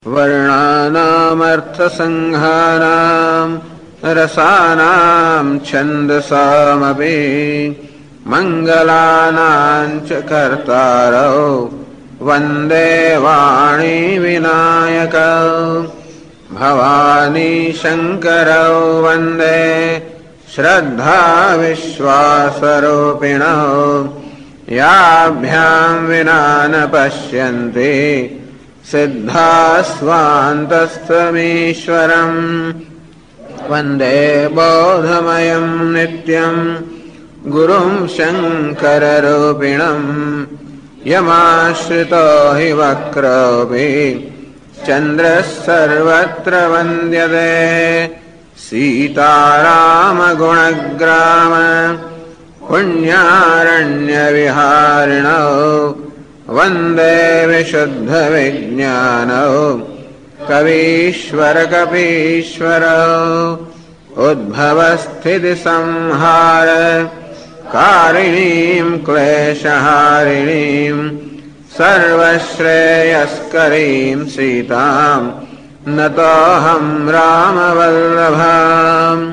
वर्णानामर्थसंहाराम् रसानां छन्दसामपि मङ्गलानां च कर्तारौ वन्दे वाणी विनायकौ भवानी शङ्करौ वन्दे श्रद्धा विश्वासरूपिणौ याभ्यां विना न पश्यन्ति सिद्धा स्वान्तस्तमीश्वरम् वन्दे बोधमयं नित्यं गुरुं शङ्कररूपिणम् यमाश्रितो हि वक्रोऽपि चन्द्रः सर्वत्र वन्द्यते सीतारामगुणग्राम पुण्यारण्यविहारिणौ वन्दे विशुद्धविज्ञानौ कवीश्वरकपीश्वरौ उद्भवस्थितिसंहार कारिणीं क्लेशहारिणीं सर्वश्रेयस्करीं सीतां नतोऽहं रामवल्लभाम्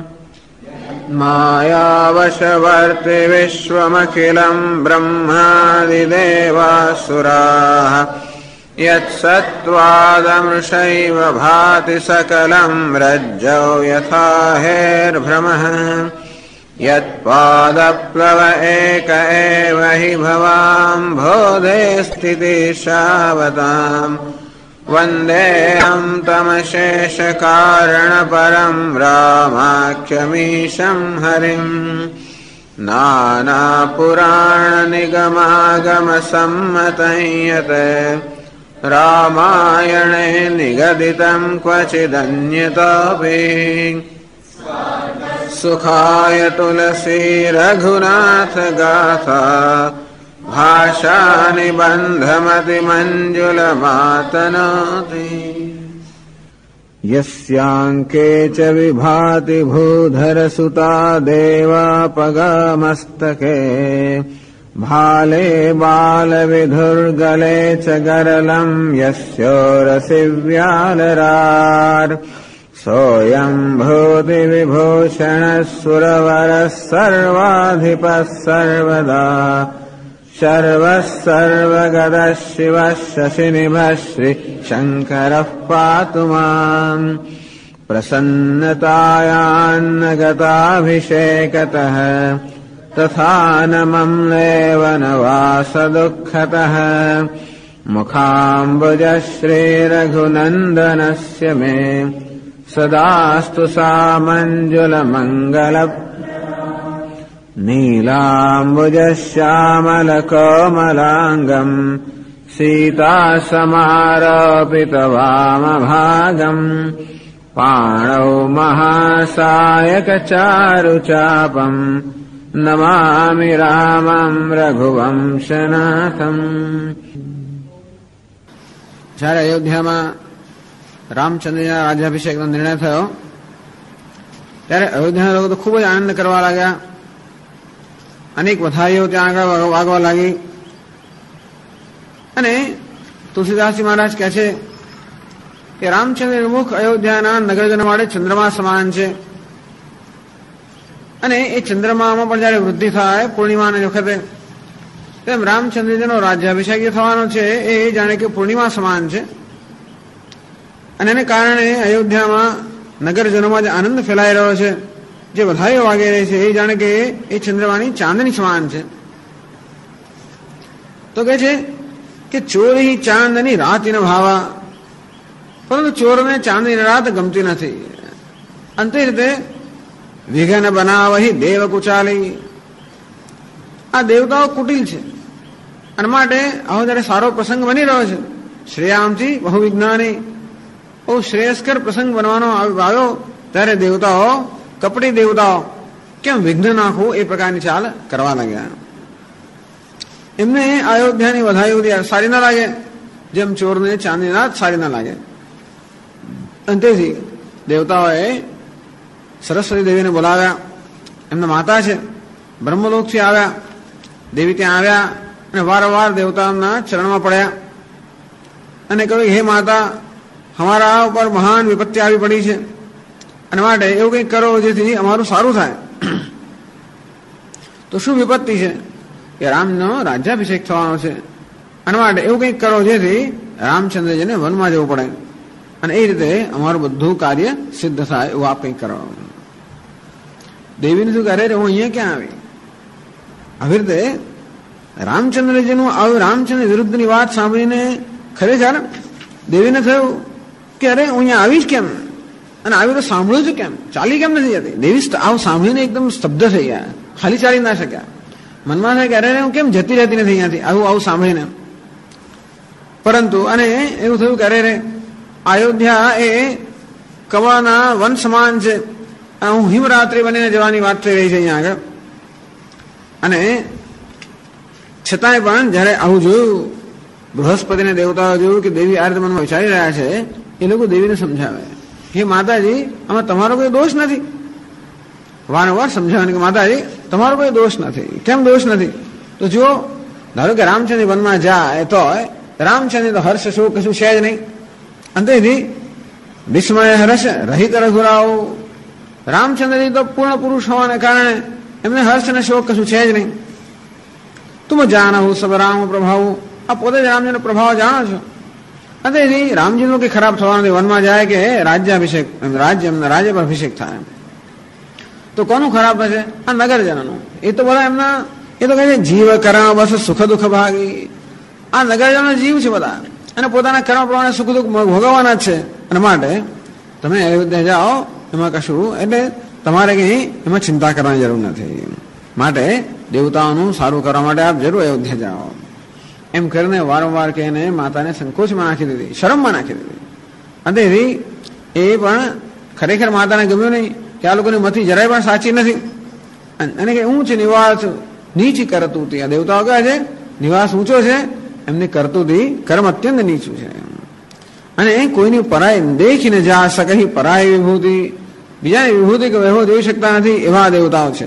मायावशवर्ति विश्वमखिलं ब्रह्मादिदेवासुराः यत्सत्त्वादमृषैव भाति सकलं रज्जौ यथा हेर्भ्रमः यत्पादप्लव एक एव हि भवाम्भोधे स्थितिशावताम् वन्देऽहं तमशेषकारणपरं रामाख्यमीशं हरिम् नानापुराणनिगमागमसम्मतं यत् रामायणे निगदितं क्वचिदन्यतोऽपि सुखाय तुलसी रघुनाथ गाथा भाषा निबन्धमतिमञ्जुलमातनोति यस्याङ्के च विभाति भूधरसुता देवापगामस्तके भाले बालविधुर्गले च गरलं यस्योरसि व्यालरार् सोऽयं भूतिविभूषणः सुरवरः सर्वाधिपः सर्वदा शर्वः सर्वगतः शिवः शशिनिभः श्रीशङ्करः पातु माम् प्रसन्नतायान्नगताभिषेकतः तथा न मम्लेव न वासदुःखतः मुखाम्बुजः श्रीरघुनन्दनस्य मे सदास्तु सामञ्जुलमङ्गल नीलाम्बुजश्यामलकोमलाङ्गम् सीतासमारोपितवामभागम् पाणौ महासायकचारुचापम् नमामि रामं रघुवंशनाथम्। જ્યારે અયોધ્યામાં રામચંદ્રના રાજ્યાભિષેકનો નિર્ણય થયો ત્યારે અયોધ્યાના લોકો તો ખૂબ જ આનંદ કરવા લાગ્યા. અનેક વધાઈઓ ત્યાં આગળ વાગવા લાગી અને તુલસીદાસજી મહારાજ કહે છે કે રામચંદ્રનું મુખ અયોધ્યાના નગરજનો માટે ચંદ્રમા સમાન છે અને એ ચંદ્રમામાં પણ જયારે વૃદ્ધિ થાય પૂર્ણિમાની વખતે તેમ રામચંદ્રજીનો રાજ્યાભિષેક જે થવાનો છે એ જાણે કે પૂર્ણિમા સમાન છે અને એને કારણે અયોધ્યામાં નગરજનોમાં જે આનંદ ફેલાઈ રહ્યો છે, જે વધાઈઓ વાગી રહી છે, એ જાણે કે એ ચંદ્રમાની ચાંદની સમાન છે. તો કહે છે કે ચોરી ચાંદની રાતની ભાવા, પરંતુ ચોરને ચાંદની રાત ગમતી નથી. અંતે રીતે વિઘન બનાવહી દેવ કુચાલી, આ દેવતાઓ કુટિલ છે અને માટે આવો જયારે સારો પ્રસંગ બની રહ્યો છે, શ્રેયામથી બહુ વિજ્ઞાની, બહુ શ્રેયસ્કર પ્રસંગ બનવાનો આવ્યો ત્યારે દેવતાઓ, કપટી દેવતાઓ કેમ વિઘ્ન નાખવું એ પ્રકારની ચાલ કરવા લાગ્યા. એમને અયોધ્યાની વધાઈ સારી ના લાગે, જેમ ચોરને ચાંદની રાત સારી ના લાગે. અંતેથી દેવતાઓએ સરસ્વતી દેવીને બોલાવ્યા. એમના માતા છે, બ્રહ્મલોકથી આવ્યા. દેવી ત્યાં આવ્યા અને વારંવાર દેવતાઓના ચરણમાં પડ્યા અને કહ્યું, હે માતા, અમારા ઉપર મહાન વિપત્તિ આવી પડી છે અને માટે એવું કંઈક કરો જેથી અમારું સારું થાય. તો શું વિપત્તિ છે? કે રામનો રાજ્યાભિષેક થવાનો છે અને માટે એવું કંઈક કરો જેથી રામચંદ્રજીને વનમાં જવું પડે અને એ રીતે અમારું બધું કાર્ય સિદ્ધ થાય એવું આપ કંઈક કરો. દેવીને શું કરે હું અહીંયા ક્યાં આવી? આવી રીતે રામચંદ્રજીનું આવું રામચંદ્ર વિરુદ્ધની વાત સાંભળીને ખરેખર દેવીને થયું કે અરે હું અહીંયા આવીશ કેમ અને આવી તો સાંભળ્યું છું કેમ, ચાલી કેમ નથી જતી? દેવી આવું સાંભળીને એકદમ સ્તબ્ધ થઈ ગયા, ખાલી ચાલી ના શક્યા. મનમાં થાય કે અરે હું કેમ જતી રહેતી નથી અહીંયાથી આવું સાંભળીને. પરંતુ અને એવું થયું કે અરે અયોધ્યા એ કમળના વન સમાન છે, હું હિમરાત્રી બનીને જવાની વાત થઈ રહી છે અહીંયા આગળ. અને છતાંય પણ જયારે આવું જોયું, બૃહસ્પતિને દેવતાઓ જોયું કે દેવી આ રીતે મનમાં વિચારી રહ્યા છે, એ લોકો દેવીને સમજાવે, હે માતાજી આમાં તમારો કોઈ દોષ નથી. વારંવાર સમજાવે કે માતાજી તમારો કોઈ દોષ નથી. કેમ દોષ નથી? તો જુઓ, ધારો કે રામચંદ્ર વનમાં જાય તો રામચંદ્ર તો હર્ષ શોક કશું છે જ નહીં. અંતેથી વિસ્મય હર્ષ રહિત રઘુરાઓ, રામચંદ્રજી તો પૂર્ણ પુરુષ હોવાને કારણે એમને હર્ષ અને શોક કશું છે જ નહીં. તુમ જાણો સબ રામ પ્રભાવ, આ પોતે જ રામજીનો પ્રભાવ જાણો છો. અંતેથી રામજીનું કંઈ ખરાબ થવાનું વનમાં જાય કે રાજ્યાભિષેક રાજ્ય પર અભિષેક થાય, તો કોનું ખરાબ થશે? આ નગરજનોનું. એ તો બધા એમના એ તો કહે છે જીવ કર્મ બસ સુખ દુઃખ ભાગી. આ નગરજનો જીવ છે બધા અને પોતાના કર્મ પ્રમાણે સુખ દુઃખ ભોગવવાના જ છે. અને માટે તમે અયોધ્યા જાઓ એમાં કશું એટલે તમારે કંઈ એમાં ચિંતા કરવાની જરૂર નથી. માટે દેવતાઓનું સારું કરવા માટે આપ જરૂર અયોધ્યા જાઓ એમ કરીને વારંવાર કહીને માતાને સંકોચમાં નાખી દીધી, શરમમાં નાખી દીધી. અંતેથી એ પણ ખરેખર માતાને ગમ્યું નહીં કે આ લોકોની મતિ જરાય પણ સાચી નથી. અને કે ઊંચ નિવાસ નીચી કરતુંતી, આ દેવતાઓ કહે છે નિવાસ ઊંચો છે, એમની કરતુંતી કર્મ અત્યંત નીચું છે. અને કોઈની પરાય દેખીને જા સકહી પરાય વિભૂતિ, બીજાની વિભૂતિ કે વૈભવ જોઈ શકતા નથી એવા દેવતાઓ છે.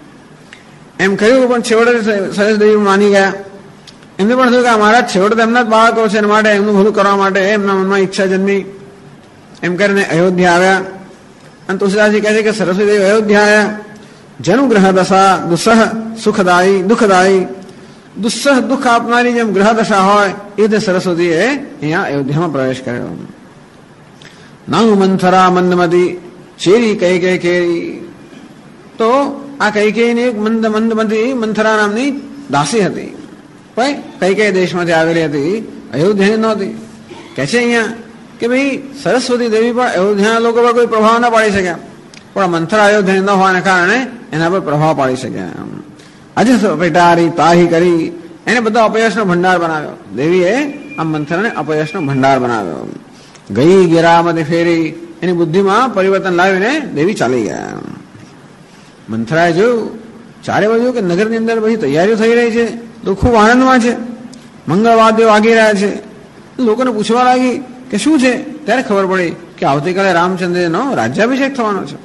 એમ કહ્યું પણ છેવટે સહજદેવી માની ગયા. એમને પણ થયું કે અમારા છેવટે એમના જ બાળકો છે અને માટે એમનું બધું કરવા માટે એમના મનમાં ઈચ્છા જન્મી. એમ કરીને અયોધ્યા આવ્યા. અને તુલસીદાસજી કહે છે કે સરસ્વતી દેવી અયોધ્યા આવ્યા. જનુગ્રહ દશા દુસ્સહ સુખદાયી દુઃખદાયી, દુસ્સહ દુઃખ આપનારી જેમ ગ્રહ દશા હોય એ રીતે સરસ્વતીએ અહીંયા અયોધ્યામાં પ્રવેશ કર્યો. નાંગ મંથરા મંદમતી ચેરી કઈ કઈ કેરી. તો આ કઈ કઈની એક મંદમતી મંથરા નામની દાસી હતી, પણ કઈ કઈ દેશમાંથી આવેલી હતી, અયોધ્યાની નહોતી. કહે છે અહીંયા કે ભાઈ સરસ્વતી દેવી પણ અયોધ્યાના લોકો પર કોઈ પ્રભાવ ના પાડી શક્યા, પણ મંથરા અયોધ્યાની ન હોવાને કારણે એના પર પ્રભાવ પાડી શક્યા. આજે પેટારી તાહી કરી એને બધો અપયશનો ભંડાર બનાવ્યો. દેવીએ આ મંથરાને અપયશનો ભંડાર બનાવ્યો. ગઈ ગેરામતી ફેરી, એની બુદ્ધિમાં પરિવર્તન લાવીને દેવી ચાલી ગયા. મંથરાએ જોયું ચારે બાજુ કે નગરની અંદર બધી તૈયારીઓ થઈ રહી છે, તો ખૂબ આનંદમાં છે, મંગળવાદ્યો વાગી રહ્યા છે. લોકોને પૂછવા લાગી કે શું છે? ત્યારે ખબર પડી કે આવતીકાલે રામચંદ્રનો રાજ્યાભિષેક થવાનો છે.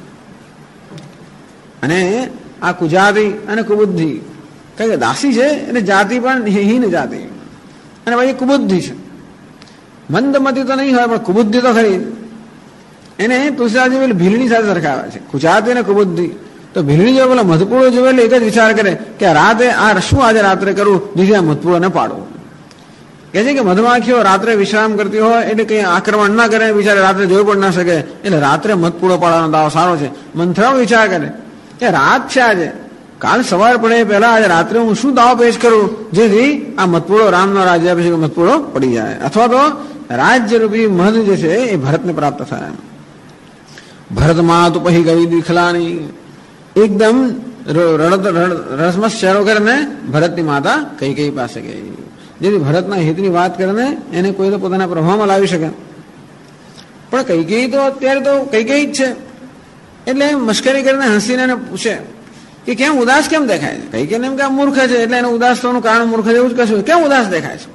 અને આ કુજાતિ અને કુબુદ્ધિ, કારણ કે દાસી છે એટલે જાતિ પણ હીન જાતિ, અને પછી કુબુદ્ધિ છે. મંદમતી તો નહીં હોય પણ કુબુદ્ધિ તો ખરી. એને તુલસીદાસજી ભીલની સાથે સરખાવે છે, કુજાતિ અને કુબુદ્ધિ. તો ભીલની જો પેલા મધપૂળો જોવે એટલે એક જ વિચાર કરે કે રાતે આ શું આજે રાત્રે કરું જેથી આ મધપૂળોને પાડું. કહે છે કે મધમાખીઓ રાત્રે વિશ્રામ કરતી હોય એટલે કંઈ આક્રમણ ના કરે, બિચારે રાત્રે જોઈ પણ ના શકે, એટલે રાત્રે મધપૂળો પાડવાનો દાવો સારો છે. મંથરાઓ વિચાર કરે કે રાત છે આજે, કાલ સવાર પડે પહેલા આજે રાત્રે હું શું દાવો પેશ કરું જેથી આ મધપૂળો રામનો રાજ્યાભિષેક મધપૂળો પડી જાય, અથવા તો રાજ્યરૂપી મધ જે છે એ ભરતને પ્રાપ્ત થાય. ભરતમાં તો પછી ગઈ દીખલાની, એકદમ રસમસ ચહેરો કરીને ભરતની માતા કઈ કઈ પાસે ગઈ, જેથી ભરતના હિતની વાત કરીને એને કોઈ તો પોતાના પ્રભાવમાં લાવી શકે. પણ કઈ કઈ તો અત્યારે તો કઈ કઈ જ છે, એટલે મશ્કરી કરીને હસીને એને પૂછે કે કેમ ઉદાસ કેમ દેખાય છે? કઈ કઈને એમ કે મૂર્ખ છે એટલે એને ઉદાસ થવાનું કારણ મૂર્ખ જેવું જ કશું, કેમ ઉદાસ દેખાય છે?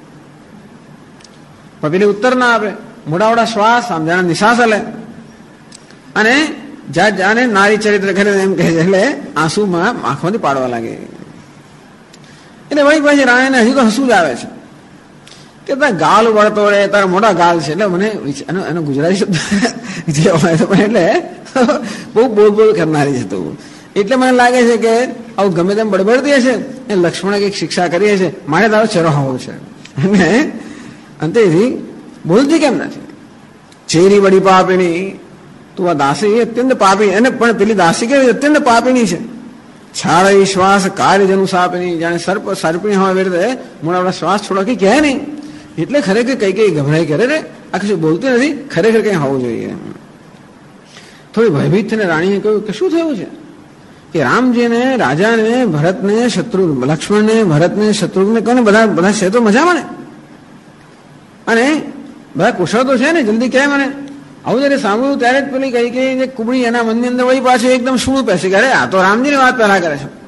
પણ પેલી ઉત્તર ના આપે, મોડાવડા શ્વાસ આમ જાણે નિશાસ લે અને જાણે નારી ચરિત્ર કરે એમ કહે છે, એટલે આંસુમાં આંખોથી પાડવા લાગે. એટલે ભાઈ પછી રાયને હજી તો હસવું જ આવે છે. કે તારા ગાલ વળતો રહે, તારા મોટા ગાલ છે. એટલે મને એનો ગુજરાતી શબ્દ જે હોય તો એટલે બહુ બોલ કરનારી છે. તું એટલે મને લાગે છે કે આવું ગમે તેમ બડબડતી હશે એ લક્ષ્મણે કંઈક શિક્ષા કરી હશે, મારે તારો ચહેરો હોવો છે. અને અંતેથી બોલતી કેમ નથી? ચેરી બડી પાપીની, તું આ દાસી અત્યંત પાપી, અને પણ પેલી દાસી કેવી અત્યંત પાપીની છે. છાળ શ્વાસ કાર્યજનું સાપની, જાણે સર્પણી હોય એવી રીતે મને આપણા શ્વાસ છોડવા કઈ કહે નહીં. એટલે ખરેખર કઈ ગભરાઈ કરે રે, આ કશું બોલતી નથી, ખરેખર કઈ હોવું જોઈએ. થોડી ભયભીત થઈને રાણીએ કહ્યું કે શું થયું છે? કે રામજીને, રાજાને, ભરતને, લક્ષ્મણને, ભરતને, શત્રુઘ્નને કોને બધા છે તો મજામાં ને? અને બધા કુશળ તો છે ને? જલ્દી કહે મને. આવું જયારે સાંભળ્યું ત્યારે જ પેલી કઈ જે કુબડી એના મનની અંદર વળી પાછી એકદમ શું પેસી કરે, આ તો રામજીની વાત પહેલા કરે છે.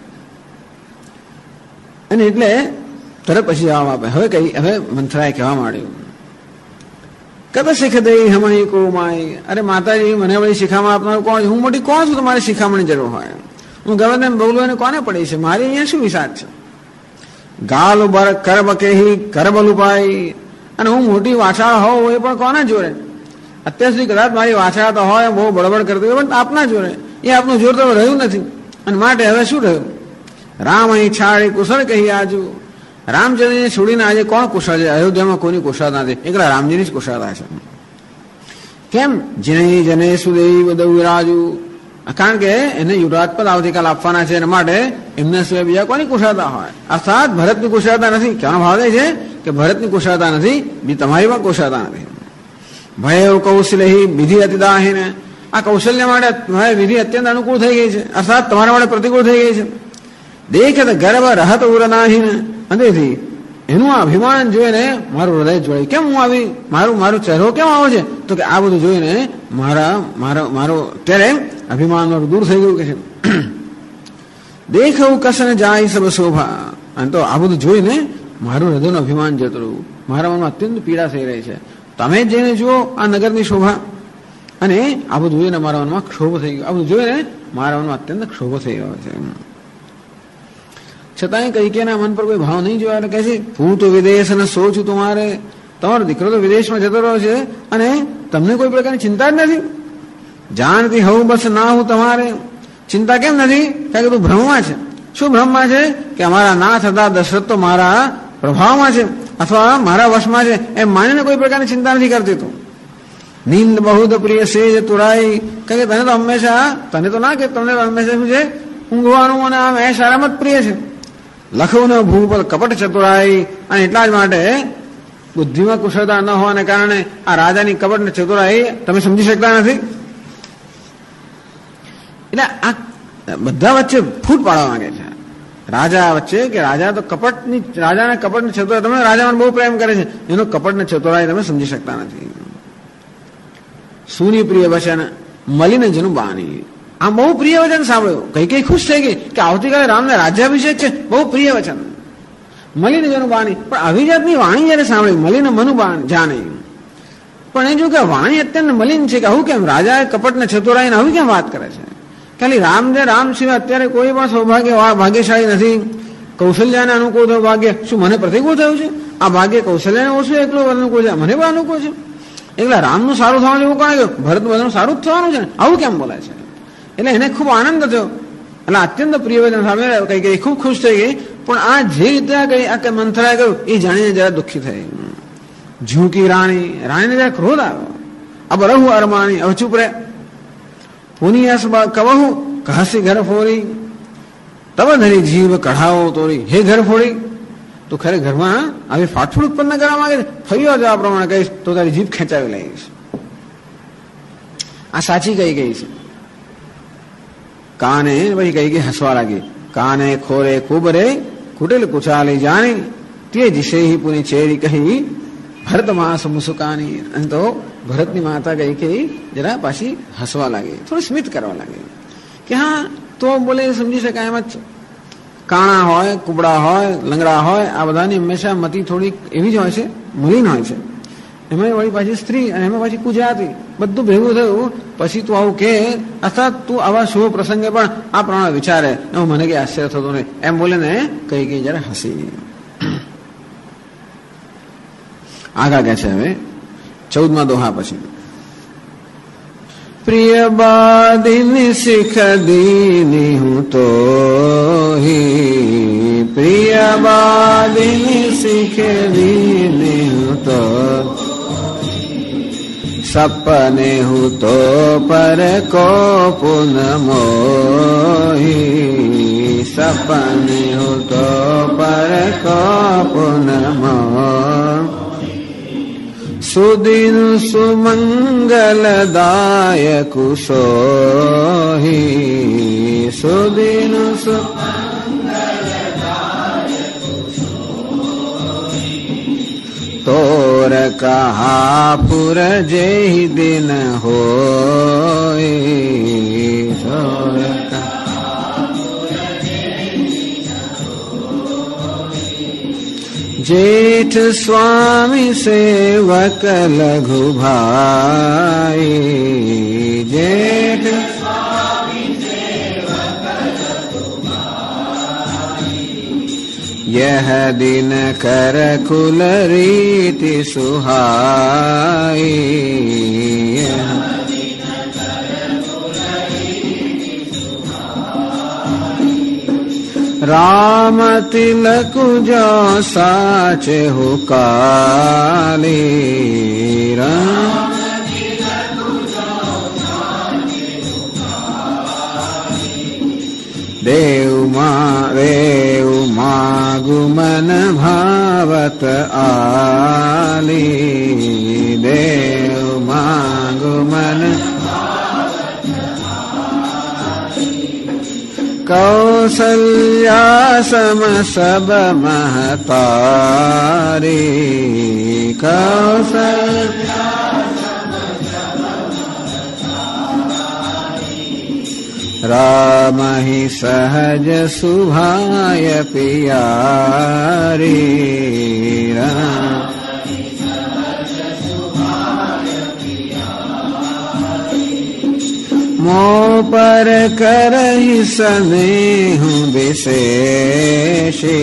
અને એટલે તરત પછી જવાબ આપે. હવે મંથરાએ કહેવા માંડ્યું, કદ શીખ દઈ હમણી કો માય. અરે માતાજી, મને વળી શિખામણ આપનારું કોણ છે? હું મોટી કોણ છું તમારે શિખામણની જરૂર હોય? હું ગમે તેમ બોલું એને કોને પડી છે? મારી અહીંયા શું વિસાદ છે? ગાલ કરબ કેહી કરબલ ઉપાય. અને હું મોટી વાછાળ હોઉં એ પણ કોના જોડે? અત્યાર સુધી કદાચ મારી વાછાળ તો હોય, બહુ બળબડ કરતી હોય, પણ આપના જોડે એ આપનું જોર તો રહ્યું નથી. અને માટે હવે શું રહ્યું? રામ અહીં છાડી કુશળ કહી આજુ. રામચંદ્રને છોડીને આજે કોણ કુશળ છે? અયોધ્યામાં કોઈની કુશળતા નથી, એકલા રામજીની જ કુશળતા છે. કેમ? જને જને સુદેવ દવ વિરાજુ. કારણ કે એને યુવરાજ પદ આવતીકાલ આપવાના છે, એના માટે એમના સિવાય બીજા કોની કુશળતા હોય? અર્થાત ભરતની કુશળતા નથી. કહેવાનો ભાવ એ છે કે ભરતની કુશળતા નથી, બી તમારી પણ કુશળતા નથી. ભય કૌશલ્ય વિધિ અતિદાહીને. આ કૌશલ્ય માટે વિધિ અત્યંત અનુકૂળ થઈ ગઈ છે, અર્થાત તમારા માટે પ્રતિકૂળ થઈ ગઈ છે. દેખત ગર્વ રહત ઉરનાહીને. અંતેથી એનું આ અભિમાન જોઈને મારું હૃદય જોડે. કેમ હું આવી, મારો ચહેરો કેમ આવો છે? તો કે આ બધું જોઈને મારો ત્યારે અભિમાન મારું દૂર થઈ ગયું કે છે. દેખવું કસને જાય સબ શોભા. અને તો આ બધું જોઈને મારું હૃદયનું અભિમાન જતું રહ્યું, મારા મનમાં અત્યંત પીડા થઈ રહી છે. તમે જઈને જુઓ આ નગરની શોભા. અને આ બધું જોઈને મારા મનમાં ક્ષોભ થઈ ગયો. આ બધું જોઈને મારા મનમાં અત્યંત ક્ષોભ થઈ ગયો છે. છતાંય કૈકેયના મન પર કોઈ ભાવ નહીં જોયા. એટલે કહે છે, હું તો વિદેશ અને સો છું તમારે. તમારો દીકરો તો વિદેશમાં જતો રહ્યો છે અને તમને કોઈ પ્રકારની ચિંતા જ નથી. જાણતી હોઉં બસ ના હું તમારે. ચિંતા કેમ નથી? કારણ કે તું ભ્રમમાં છે. શું ભ્રમમાં છે? કે અમારા નાથ હતા દશરથ તો મારા પ્રભાવમાં છે અથવા મારા વશમાં છે એમ માનીને કોઈ પ્રકારની ચિંતા નથી કરતી. તું નીંદ બહુદ પ્રિય સેજ તુરાઈ. કારણ કે તને તો હંમેશા, તને તો ના કે તમને હંમેશા શું છે? ઊંઘવાનું અને આમ એ સારામાં જ પ્રિય છે. લખવું ભૂપલ કપટ ચતુરાઈ. અને એટલા જ માટે બુદ્ધિમાં કુશળતા ન હોવાને કારણે આ રાજાની કપટ ને ચતુરાઈ તમે સમજી શકતા નથી. એટલે આ બધા વચ્ચે ફૂટ પાડવા માંગે છે રાજા વચ્ચે, કે રાજા તો રાજાના કપટ ને ચતુરાઈ, તમે રાજાને બહુ પ્રેમ કરે છે, એનો કપટ ને ચતુરાઈ તમે સમજી શકતા નથી. સુની પ્રિય વચન મલિન જનું બાની. આ બહુ પ્રિય વચન સાંભળ્યું. કઈ ખુશ થઈ ગઈ કે આવતીકાલે રામને રાજ્યાભિષેક છે. બહુ પ્રિય વચન મલિન જનું બાની. પણ આવી જાતની વાણી જયારે સાંભળી, મલિન મનુ જાણે. પણ એ જો કે વાણી અત્યંત મલિન છે કે આવું કેમ? રાજાએ કપટ ને ચતુરાઈને આવી કેમ વાત કરે છે? ખાલી રામ સિવાય અત્યારે કોઈ પણ સૌભાગ્ય ભાગ્યશાળી નથી. કૌશલ્યાને અનુકૂળ થયું ભાગ્ય. શું મને પ્રતિકૂળ થયું છે? આ ભાગ્ય કૌશલ્યાને ઓછું એકલું અનુકૂળ છે, મને પણ અનુકૂળ છે. એકલા રામનું સારું થવાનું એવું કોણ ગયું? ભરત બધાનું સારું જ થવાનું છે ને. આવું કેમ બોલાય છે? એટલે એને ખૂબ આનંદ થયો. એટલે અત્યંત પ્રિય વચન સામે કઈ ખૂબ ખુશ થઈ ગઈ. પણ આ જે રીતે આ મંથરાએ કહ્યું એ જાણીને જરા દુઃખી થઈ. ઝૂકી રાણીને જરા ક્રોધ આવ્યો. અબ રહુ અરમાણી. હવે ચૂપ રહે. પુનિયાસ કવહુ ઘાસી ઘર ફોરી. તબ ધરી જીભ કઢાવો તોરી. હે ઘર ફોડી, તો ખરે ઘરમાં આવી ફાટફૂટ ઉત્પન્ન કરવા માંગે છે. ફર્યો જવા પ્રમાણે કહીશ તો તારી જીભ ખેંચાવી લઈશ. આ સાચી કઈ ગઈ છે. કાને પછી કઈ ગઈ હસવા લાગી. કાને ખોરે કુબરે કુટિલ કુચાલી જાણી. તે દિશે પુની ચેરી કહી ભરત માસ મુસુકાની. અને તો ભરતની માતા કઈ જરા પાછી હસવા લાગી, થોડું સ્મિત કરવા લાગી કે હા તો બોલે સમજી શકાય એમ જ છે. કાણા હોય, કુબડા હોય, લંગડા હોય, આ બધાની હંમેશા મતિ થોડીક એવી જ હોય છે, મલિન હોય છે. એમાં વળી પાછી સ્ત્રી અને એમાં પાછી ગુજરાતી બધું ભેગું થયું. પછી તું આવું કે અથવા તું આવા શુભ પ્રસંગે પણ આ પ્રમાણે વિચારે, એમાં મને કઈ આશ્ચર્ય થતું નહીં એમ બોલે ને કઈ જરા હસી. આગા કહે છે હવે 14મા દોહા પછી. પ્રિય બાદિની શીખ દીની હું તો પ્રિય બાદિની શીખ દીની હું તો સપને હું તો પર કો પુન મોહી સપને હું તો પર કો પુન મોહ સુદિન સુમંગલદાયક સોહી સુદિન તોર કહા પુર જેહી દિન હોય जेठ स्वामी सेवक लघु भाई जेठ स्वामी सेवक लघु भाई यह दिन कर कुल रीति सुहाई राम तिलक जो साचे हो काली राम तिलक जो साचे हो काली देव मागुमन भावत आली देव मागुमन कौसल्या सम सब महतारी कौसल्या राम ही सहज सुभाय पियारी राम मोह पर करहि स्नेह विशेषी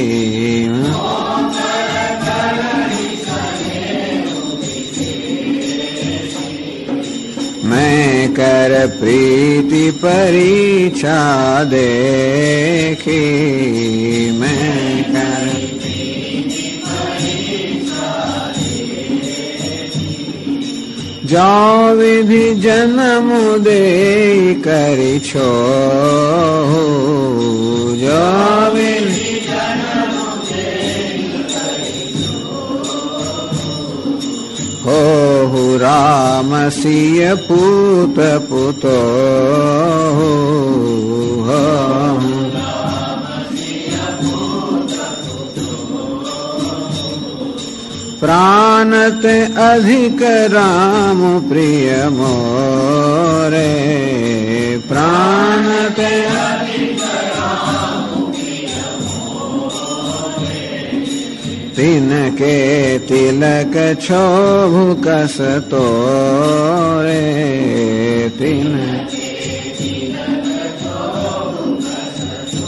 मैं कर प्रीति परीक्षा देखी मैं कर जाओ विधि जन्म दे करि छो जाओ विधि जन्म दे करि छो हो राम सिय पूत पुतो हो प्राणते अधिक राम प्रिय मोरे प्राणते अधिक राम प्रिय मोरे तिनके तिलक क्षोभ कस तोरे तिनके तिलक क्षोभ कस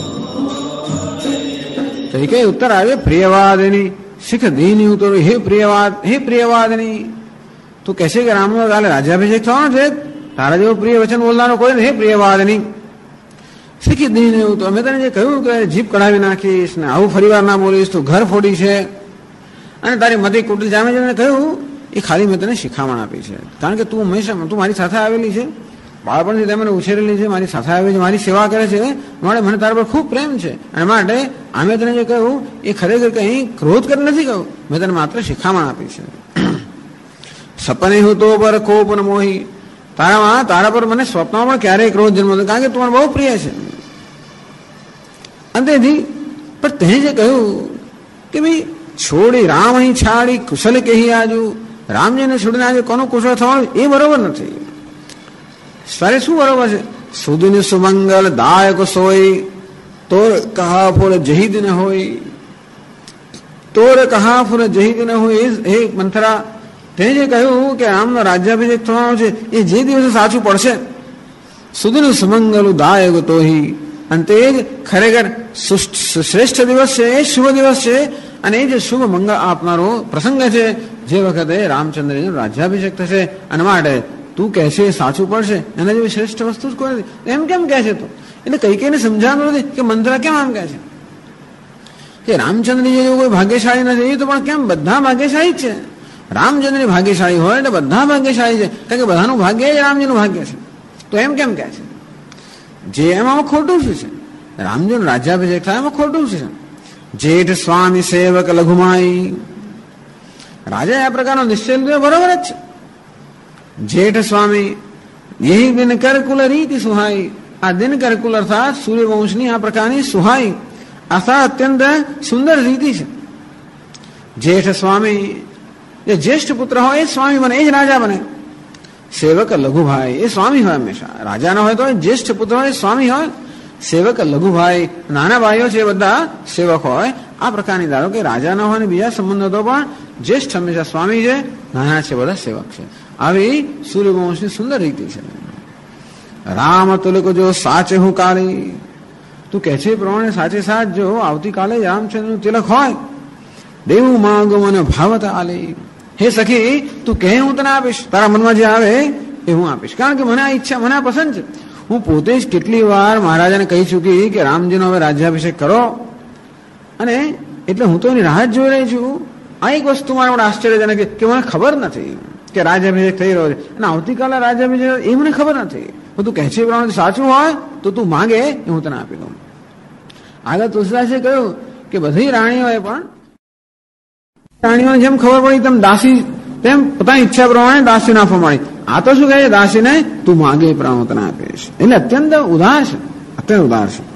तोरे तो कई उत्तर आवे प्रियवादिनी सिख दीनी उतर हे प्रियवादनी तू कैसे કે રામનો કાલે રાજ્યાભિષેક થવાનો છે તારા જેવો પ્રિય વચન બોલનારો કોઈ નહીં હે પ્રિયવાદની શીખી દીને એવું તો અમે તને જે કહ્યું કે જીભ કઢાવી નાખીશ ને આવું ફરીવાર ના બોલીશ તું ઘર ફોડી છે અને તારી મધી કુટિલ જામે જેને કહ્યું એ ખાલી મેં તને શિખામણ આપી છે કારણ કે તું હંમેશા તું મારી સાથે આવેલી છે બાળપણથી તે મને ઉછેરેલી છે મારી સાથે આવે છે મારી સેવા કરે છે માટે મને તારા પર ખૂબ પ્રેમ છે અને માટે અમે તને જે કહ્યું એ ખરેખર કંઈ ક્રોધ કરી નથી કહ્યું મેં તને માત્ર શિખામણ આપી છે સપને હું તો પર કોપ ન મોહી તારા પર મને સ્વપ્નમાં પણ ક્યારેય ક્રોધ જન્મ નથી કારણ કે તું મને બહુ પ્રિય છે અંતેથી પણ તે જે કહ્યું કે ભાઈ છોડી રામ અહીં છાડી કુશલ કહી આજુ રામજીને છોડીને આજે કોનું કુશળ થવાનું એ બરોબર નથી તારે શું બરોબર છે સુદિન સુમંગલ દાયક સોય તોર કહા ફૂલ જહીદ ન હોય તોર કહા ફૂલ જહીદ ન હોય હે મંથરા તે જે કહ્યું કે રામનો રાજ્યાભિષેક થવાનો છે એ જે દિવસે સાચું પડશે સુદિન સુમંગલ દાયક તોહી અને તે જ ખરેખર શ્રેષ્ઠ દિવસ છે એ શુભ દિવસ છે અને એ જે શુભ મંગળ આપનારો પ્રસંગ છે જે વખતે રામચંદ્રજીનો રાજ્યાભિષેક થશે અને માટે તું કહેશે એ સાચું પડશે, એના જેવી શ્રેષ્ઠ વસ્તુ જ કોઈ નથી. એમ કેમ કહે છે? તો એટલે કઈ કઈને સમજાવવાનું નથી કે મંત્ર કેમ આમ કહે છે કે રામચંદ્રજી જેવું કોઈ ભાગ્યશાળી નથી. એ તો પણ કેમ બધા ભાગ્યશાળી જ છે. રામચંદ્રની ભાગ્યશાળી હોય એટલે બધા ભાગ્યશાળી છે, કારણ કે બધાનું ભાગ્ય જ રામજીનું ભાગ્ય છે. તો એમ કેમ કહે છે? જે એમાં ખોટું શું છે? રામજીનો રાજ્યાભિષેક થાય એમાં ખોટું શું છે? જેઠ સ્વામી સેવક લઘુમાઈ, રાજા આ પ્રકારનો નિશ્ચય લીધો બરોબર જ છે. જેઠ સ્વામી યહી દિનકર કુલ રીતિ સુહાઈ, આ દિનકર કુલ અર્થાત સૂર્યવંશની આ પ્રકારની સુહાઈ અર્થાત અત્યંત સુંદર રીતિ છે. જેઠ સ્વામી, જે જ્યેષ્ઠ પુત્ર હોય એ સ્વામી બને, એ જ રાજા બને. સેવક લઘુભાઈ, એ સ્વામી હોય હંમેશા. રાજા ન હોય તો જ્યેષ્ઠ પુત્ર હોય સ્વામી હોય. સેવક લઘુભાઈ, નાના ભાઈઓ છે બધા સેવક હોય. આ પ્રકારની ધારો કે રાજા ન હોય ને બીજા સંબંધો તો પણ જ્યેષ્ઠ હંમેશા સ્વામી છે, નાના છે બધા સેવક છે. આવી સૂર્યવંશની સુંદર રીતિ છે. રામ તુલક જો સાચે હું કાળી, તું કહે છે પ્રમાણે સાચે સાચ જો આવતીકાલે રામચંદ્રનું તિલક હોય, દેવું માંગો મને ભાવત આલી, હે સખી તું કહે હું તને આપીશ, તારા મનમાં જે આવે એ હું આપીશ. કારણ કે મને આ ઈચ્છા, મને આ પસંદ છે. હું પોતે જ કેટલી વાર મહારાજાને કહી ચૂકી કે રામજીનો હવે રાજ્યાભિષેક કરો, અને એટલે હું તો એની રાહ જ જોઈ રહી છું. આ એક વસ્તુ મારા માટે આશ્ચર્યજનક કે મને ખબર નથી કે રાજ્યાભિષેક થઈ રહ્યો છે અને આવતીકાલે રાજ્યાભિષેક એ મને ખબર નથી. તું કહે છે પ્રમાણે સાચું હોય તો તું માંગે એ હું તને આપી દઉં. આગળ તુલસીદાસે કહ્યું કે બધી રાણીઓએ પણ રાણીઓને જેમ ખબર પડી તેમ દાસી તેમ પોતાની ઈચ્છા પ્રમાણે દાસી નાખવા માંડી. આ તો શું કહે છે? દાસીને તું માંગે એ પ્રમાણે તને આપીશ. એટલે અત્યંત ઉદાર છે, અત્યંત ઉદાર છે.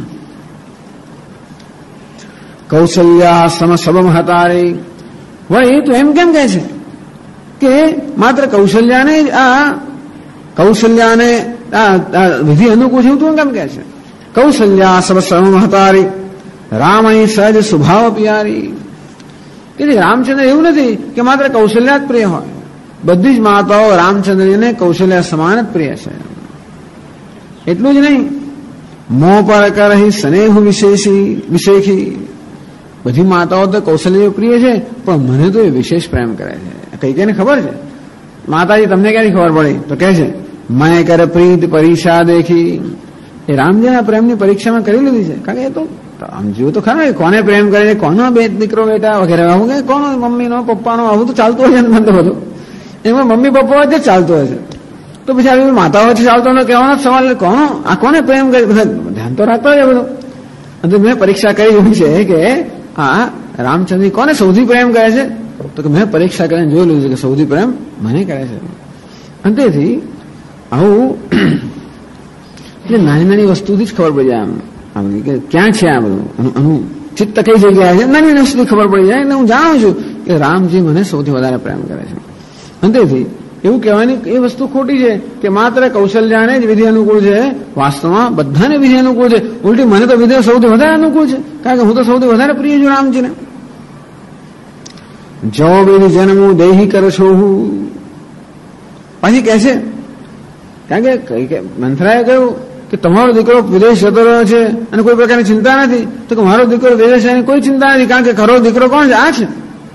કૌશલ્યા સમ સબમ હતારી, વળી તું એમ કેમ કહે છે કે માત્ર કૌશલ્યાને વિધિ અનુકૂળ છે, તું કેમ કહે છે? કૌશલ્યા સબ સમ હતારી રામણી સહજ સ્વભાવ પિયારી, કે રામચંદ્ર એવું નથી કે માત્ર કૌશલ્યા જ પ્રિય હોય. બધી જ માતાઓ રામચંદ્રજીને કૌશલ્યા સમાન જ પ્રિય છે. એટલું જ નહીં, મોહ પર કરહી સ્નેહ વિશેખી, બધી માતાઓ તો કૌશલ્ય પ્રિય છે પણ મને તો એ વિશેષ પ્રેમ કરે છે. કઈ કઈને ખબર છે? માતાજી તમને ક્યાંથી ખબર પડી? તો કહે છે મેં કરે પ્રીત પરીક્ષા દેખી, એ રામજીના પ્રેમની પરીક્ષામાં કરી લીધી છે. કારણ કે એ તો આમ જીવ તો ખરા કોને પ્રેમ કરે છે, કોનો બે દીકરો બેટા વગેરે, આવું કે કોનો મમ્મીનો પપ્પાનો, આવું તો ચાલતું હોય છે. મને તો બધું એમાં મમ્મી પપ્પા વચ્ચે ચાલતું હોય છે. તો પછી આવી માતાઓ વચ્ચે ચાલતો હોય કહેવાનો સવાલ કોનો, આ કોને પ્રેમ કરે? બધા ધ્યાન તો રાખતો હોય બધું. અને મેં પરીક્ષા કરી એવી છે કે હા રામચંદ્ર કોને સૌથી પ્રેમ કરે છે? તો કે મેં પરીક્ષા કરીને જોઈ લીધું છે કે સૌથી પ્રેમ મને કરે છે. અંતેથી આવું એટલે નાની નાની વસ્તુથી જ ખબર પડી જાય આમ કે ક્યાં છે આ બધું, આનું ચિત્ત કઈ જગ્યાએ છે, નાની નાની વસ્તુથી ખબર પડી જાય. એટલે હું જાણું છું કે રામજી મને સૌથી વધારે પ્રેમ કરે છે. અંતેથી એવું કહેવાની એ વસ્તુ ખોટી છે કે માત્ર કૌશલ્યાને જ વિધિ અનુકૂળ છે. વાસ્તવમાં બધાને વિધિ અનુકૂળ છે. ઉલટી મને તો વિધિ સૌથી વધારે અનુકૂળ છે, કારણ કે હું તો સૌથી વધારે પ્રિય છું રામજીને. જો બેની જન્મું દેહી કરો છો હું, પાછી કહે છે, કારણ કે મંથરાએ કહ્યું કે તમારો દીકરો વિદેશ જતો રહ્યો છે અને કોઈ પ્રકારની ચિંતા નથી. તો કે મારો દીકરો વિદેશ છે કોઈ ચિંતા નથી, કારણ કે ખરો દીકરો કોણ છે? આ છે.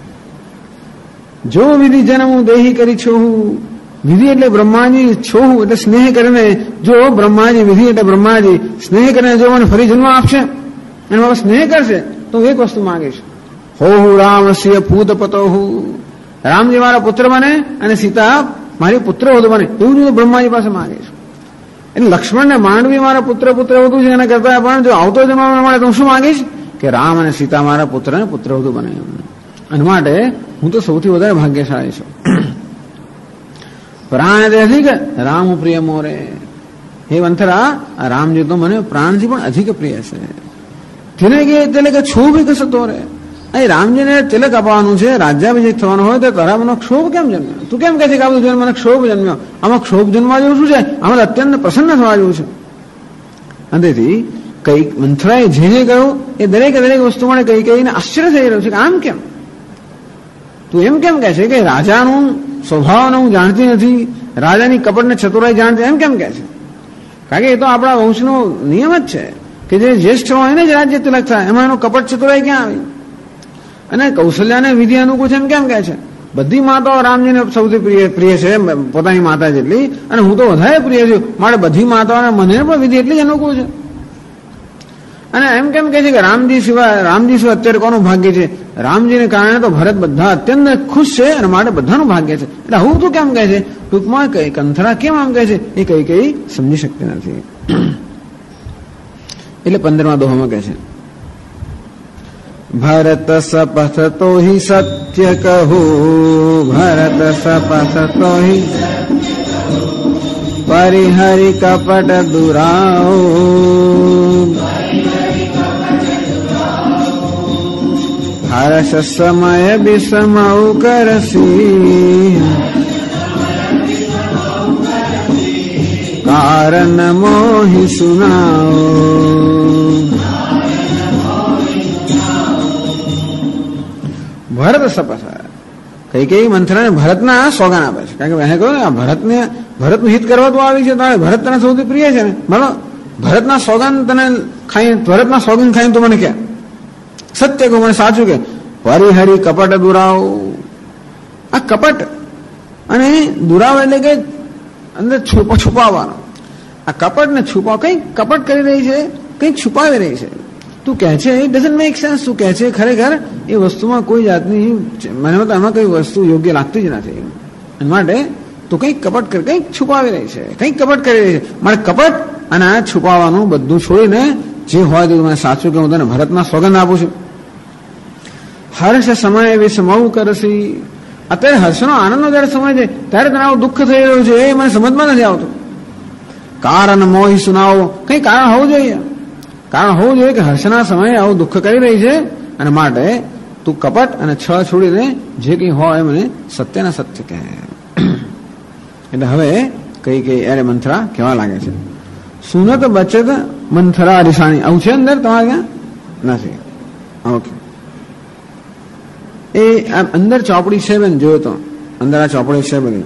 જો વિધિ જન્મ દેહી કરી છું, વિધિ એટલે બ્રહ્માજી, છું એટલે સ્નેહ કરીને, જો બ્રહ્માજી વિધિ એટલે બ્રહ્માજી સ્નેહ કરીને જો મને ફરી જન્મ આપશે અને મારો સ્નેહ કરશે તો એક વસ્તુ માંગીશ, હો હું રામ સિંહ પૂત પતો હું, રામજી મારા પુત્ર બને અને સીતા મારી પુત્ર વધુ બને, એવું જ બ્રહ્માજી પાસે માંગીશ. એટલે લક્ષ્મણને માંડવી મારા પુત્ર વધુ છે એના કરતા પણ જો આવતો જન્મ મળે તો હું શું માંગીશ કે રામ અને સીતા મારા પુત્ર ને પુત્ર વધુ બને. અને માટે હું તો સૌથી વધારે ભાગ્યશાળી છું. પ્રાણ અધિક રામ પ્રિય મોરે, હે વંથરા રામજી તો મને પ્રાણથી પણ અધિક પ્રિય છે. તેને કે તિલક ક્ષોભ કસતો રે, અહીં રામજીને તિલક અપાવવાનું છે, રાજ્યાભિષેક થવાનો હોય તો તારા મને ક્ષોભ કેમ જન્મ્યો? તું કેમ કહે છે કે આ બધું મને ક્ષોભ જન્મ્યો? આમાં ક્ષોભ જન્મવા જેવું શું છે? આમાં અત્યંત પ્રસન્ન થવા જેવું છે. અંતેથી કઈ મંથરાએ જેને કહ્યું એ દરેક વસ્તુ મને કઈ કઈને આશ્ચર્ય થઈ રહ્યું છે કે આમ કેમ? તું એમ કેમ કહે છે કે રાજાનું સ્વભાવને હું જાણતી નથી, રાજાની કપટને ચતુરાઈ જાણતી, એમ કેમ કહે છે? કારણ કે એ તો આપણા વંશનો નિયમ જ છે કે જે જ્યેષ્ઠ હોય એને જ રાજ્ય તિલક થાય, એમાં એનું કપટ ચતુરાઈ ક્યાં આવી? અને કૌશલ્યાને વિધિ અનુકૂળ છે એમ કેમ કહે છે? બધી માતાઓ રામજીને સૌથી પ્રિય છે પોતાની માતા જેટલી, અને હું તો વધારે પ્રિય છું, મારે બધી માતાઓને મને પણ વિધિ એટલી જ અનુકૂળ છે. અને એમ કેમ કે છે કે રામજી સિવાય અત્યારે કોનું ભાગ્ય છે? રામજીને કારણે તો ભરત બધા અત્યંત ખુશ છે અને માટે બધાનું ભાગ્ય છે. એટલે હું તો કેમ કહે છે ટૂંકમાં કંથરા કેમ આમ કહે છે એ કઈ સમજી શકતી નથી. એટલે 15મા દોહામાં કહે છે, ભરત સપથ તો હિ સત્ય કહું, ભરત સપથ તો હિ પરિહરિ કપટ દુરાઓ, હર્ષ સમય વિષમઉ કરસી, કારણ મોહિ સુનાઓ. ભરત શપથ, કઈ મંથરાને ભરતના સોગાન આપે છે, કારણ કે એને કહ્યું ને ભરતનું હિત કરવા તો આવી છે, તારે ભરત તને સૌથી પ્રિય છે ને, બોલો ભરતના સોગાન તને ખાઈ, ભરતના સોગન ખાઈને તો મને કે સત્ય કહું, મને સાચું કે પરિહરિ કપટ દુરાવ. આ કપટ અને દુરાવ એટલે કે અંદર છુપાવવાનો. આ કપટ ને છુપાવ, કઈક કપટ કરી રહી છે, કઈક છુપાવી રહી છે. તું કહે છે ઇટ ડઝન્ટ મેક સેન્સ, તું કહે છે ખરેખર એ વસ્તુમાં કોઈ જાતની મને તો એમાં કઈ વસ્તુ યોગ્ય લાગતી જ નથી. એના માટે તું કંઈક કપટ કરી, કંઈક છુપાવી રહી છે, કંઈક કપટ કરી રહી છે. મારે કપટ અને આ છુપાવવાનું બધું છોડીને જે હોય તે મને સાચું કે હું તને ભરતના સોગંદ આપું છું. હર્ષ સમય વિષમઉ કરસી, અત્યારે હર્ષનો આનંદનો જયારે સમય છે ત્યારે તને આવું દુઃખ થઈ રહ્યું છે એ મને સમજમાં નથી આવતું. કારણ મોહિ સુનાવો, કઈ કારણ હોવું જોઈએ, કારણ હોવું જોઈએ કે હર્ષના સમયે આવું દુઃખ કરી રહી છે અને માટે તું કપટ અને છોડીને જે કંઈ હોય મને સત્યના સત્ય કહે. એટલે હવે કઈ અરે મંથરા કેવા લાગે છે, સુનત બચત મંથરા રીસાણી, આવું છે અંદર તમારે ક્યાં નથી? ઓકે, એ અંદર ચોપડી છે બેન, જોયો તો અંદર આ ચોપડી છે બધી.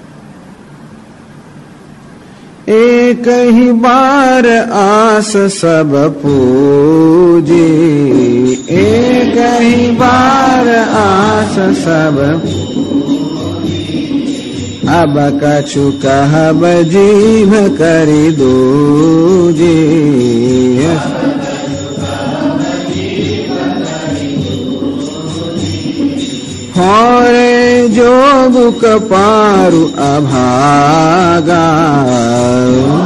एक ही बार आस सब पूजी, एक ही बार आस सब, अब कछु कहब जीभ करी दूजी, होरे जोग कपारु अभागा,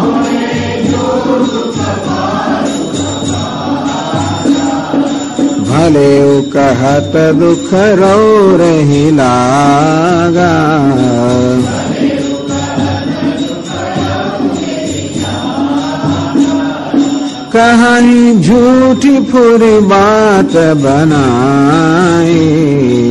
भले कहत दुख रो रही लागा, कहीं झूठी फुरी बात बनाई,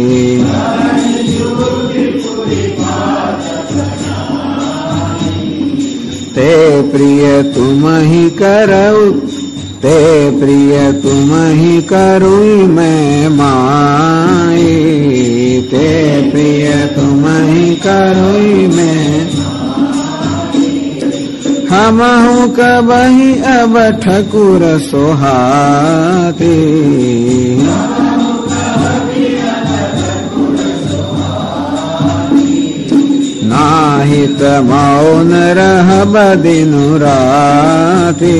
ते प्रिय तुम ही करो, ते प्रिय तुम ही करूँ मैं माई, ते प्रिय तुम ही करूँ मैं, हम हूँ कबही अब ठकुर सोहाती, नाहित मौन रहब दिनु राती,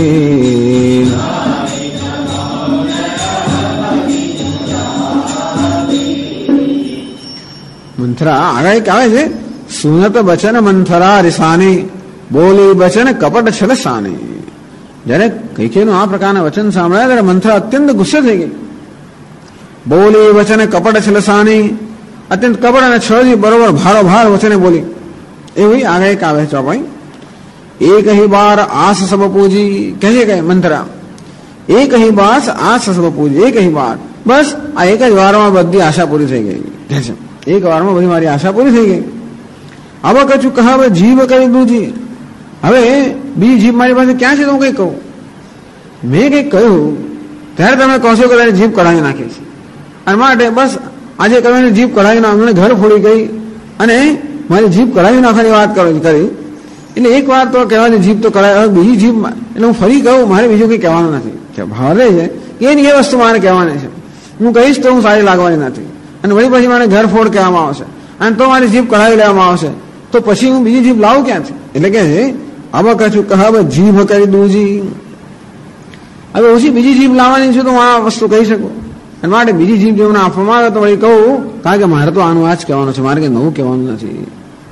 મંથરા આગળ એક આવે છે, સુનત બચન મંથરા રીસાની, બોલી વચન કપટ છલસાની. જયારે કૈકેયીનું આ પ્રકારના વચન સાંભળ્યા ત્યારે મંથરા અત્યંત ગુસ્સે થઈ ગઈ. બોલી વચન કપટ છલસાની, અત્યંત કપટ અને છળથી બરોબર ભારો ભાર વચને બોલી. એવું આગળ એક આવે ચોપાઈ, એક ही बार आस सब पूजी, કહે કે મંથરા એક ही बार आस सब पूजी, એક ही बार, બસ આ એક જ વારમાં બધી આશા પૂરી થઈ ગઈ. કહે છે એક વારમાં બધી મારી આશા પૂરી થઈ ગઈ. હવે કશું કહા જીભ કરી દૂજી, હવે બીજી જીભ મારી પાસે ક્યાં છે તો હું કઈ કહું? મેં કઈક કહ્યું ત્યારે તમે કહો છો કે તારી જીભ કઢાવી નાખી છે, અને માટે બસ આજે કહ્યું જીભ કઢાવી નાખીને ઘર ફોડી ગઈ અને મારી જીભ કઢાવી નાખવાની વાત કરી. એટલે એક વાર તો કહેવાની જીભ તો કઢાવી, બીજી જીભ એટલે હું ફરી કહું મારે બીજું કંઈ કહેવાનું નથી. ભારે છે એની એ વસ્તુ મારે કહેવાની છે, હું કહીશ તો હું સારી લાગવાની નથી, અને વળી પછી મારે ઘર ફોડ કહેવામાં આવશે. અને તો મારી જીભ કઢાવી લેવામાં આવશે, તો પછી હું બીજી જીભ લાવું ક્યાંથી? એટલે કે છે હવે કશું કહે જીભ કરી દૂજી, હવે ઓછી બીજી જીભ લાવવાની છે તો હું આ વસ્તુ કહી શકું. અને માટે બીજી જીભ જેમને આપવામાં આવે તો વળી કહું, કારણ કે મારે તો આનું આ જ કહેવાનું છે, મારે કંઈ નવું કહેવાનું નથી.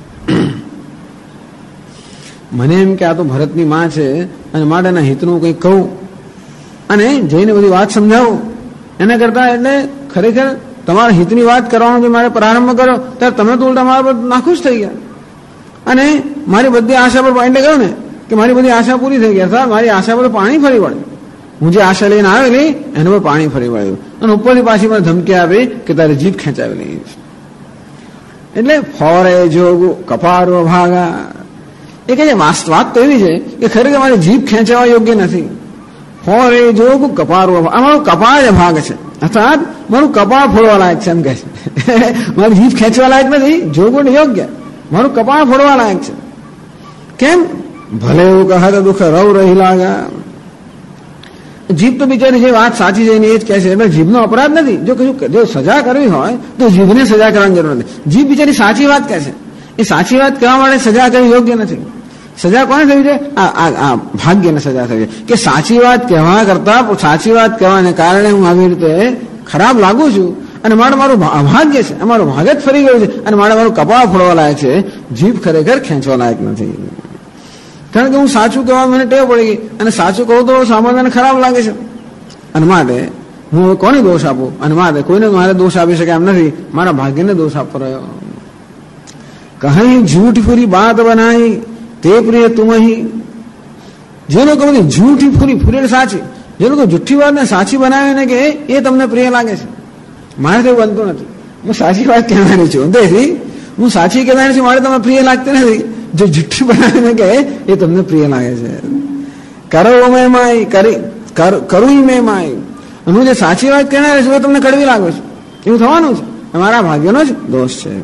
મને એમ કે આ તો ભરતની માં છે અને માટે એના હિતનું કંઈક કહું અને જઈને બધી વાત સમજાવું, એના કરતા એટલે ખરેખર તમારા હિતની વાત કરવાનો જો મારે પ્રારંભ કર્યો ત્યારે તમે તો ઉલટા મારા પર નાખુશ થઈ ગયા અને મારી બધી આશા પર એટલે કહ્યું ને કે મારી બધી આશા પૂરી થઈ ગયા. સર મારી આશા પર પાણી ફરી વળ્યું, હું જે આશા લઈને આવેલી એના પર પાણી ફરી વળ્યું અને ઉપરથી પાછી મને ધમકી આપી કે તારી જીભ ખેંચાવેલી. એટલે ફોરે જોગું કપારો ભાગા, એ કે વાત તો એવી છે કે ખરેખર મારી જીભ ખેંચાવા યોગ્ય નથી. ફોરે જોગું કપારો, આ મારો કપાળ જ ભાગ છે, અર્થાત મારું કપાળ ફોડવા લાયક છે એમ કહે છે. મારી જીભ ખેંચવા લાયક નથી, જોગું યોગ્ય, મારું કપાળ ફોડવા લાયક છે. કેમ? ભલે એવું કહે તો દુઃખ રવ રહી લાગા. જીભ તો બિચારી જે વાત સાચી છે એ જ કહે છે, એટલે જીભનો અપરાધ નથી. જો કશું જો સજા કરવી હોય તો જીભને સજા કરવાની જરૂર નથી. જીભ બિચારી સાચી વાત કહે છે, એ સાચી વાત કહેવા માટે સજા કરવી યોગ્ય નથી. સજા કોને થવી છે? આ ભાગ્યને સજા થવી છે કે સાચી વાત કહેવા કરતા સાચી વાત કહેવાને કારણે હું આવી રીતે ખરાબ લાગુ છું અને મારું અભાગ્ય છે, અમારું ભાગ્ય જ ફરી ગયું છે અને મારું કપાળ ફોડવા લાયક છે. જીભ ખરેખર ખેંચવા લાયક નથી, કારણ કે હું સાચું કહેવા મને ટેવ પડી ગઈ અને સાચું કહું તો સામાન્યને ખરાબ લાગે છે અને માટે હું કોને દોષ આપું? અને માટે કોઈને મારે દોષ આપી શકે એમ નથી, મારા ભાગ્યને દોષ આપવો રહ્યો. કહી झूठ पूरी बात बनाई તે પ્રિય તુમ હી. જે લોકો બધી જૂઠી ફૂરી સાચી, જે લોકો જુઠ્ઠી વાતને સાચી બનાવે ને કે એ તમને પ્રિય લાગે છે. મારે તો એવું બનતું નથી, હું સાચી વાત કહેવાની છું, તેથી હું સાચી કહેવાની છું, મારે તમને પ્રિય લાગતી નથી. જો જુઠ્ઠી બનાવીને કહે એ તમને પ્રિય લાગે છે. કરો મેં માય કરું મેં માય, હું જે સાચી વાત કહેનાર છું એ તમને કડવી લાગે છે, એવું થવાનું છે, મારા ભાગ્યનો જ દોષ છે.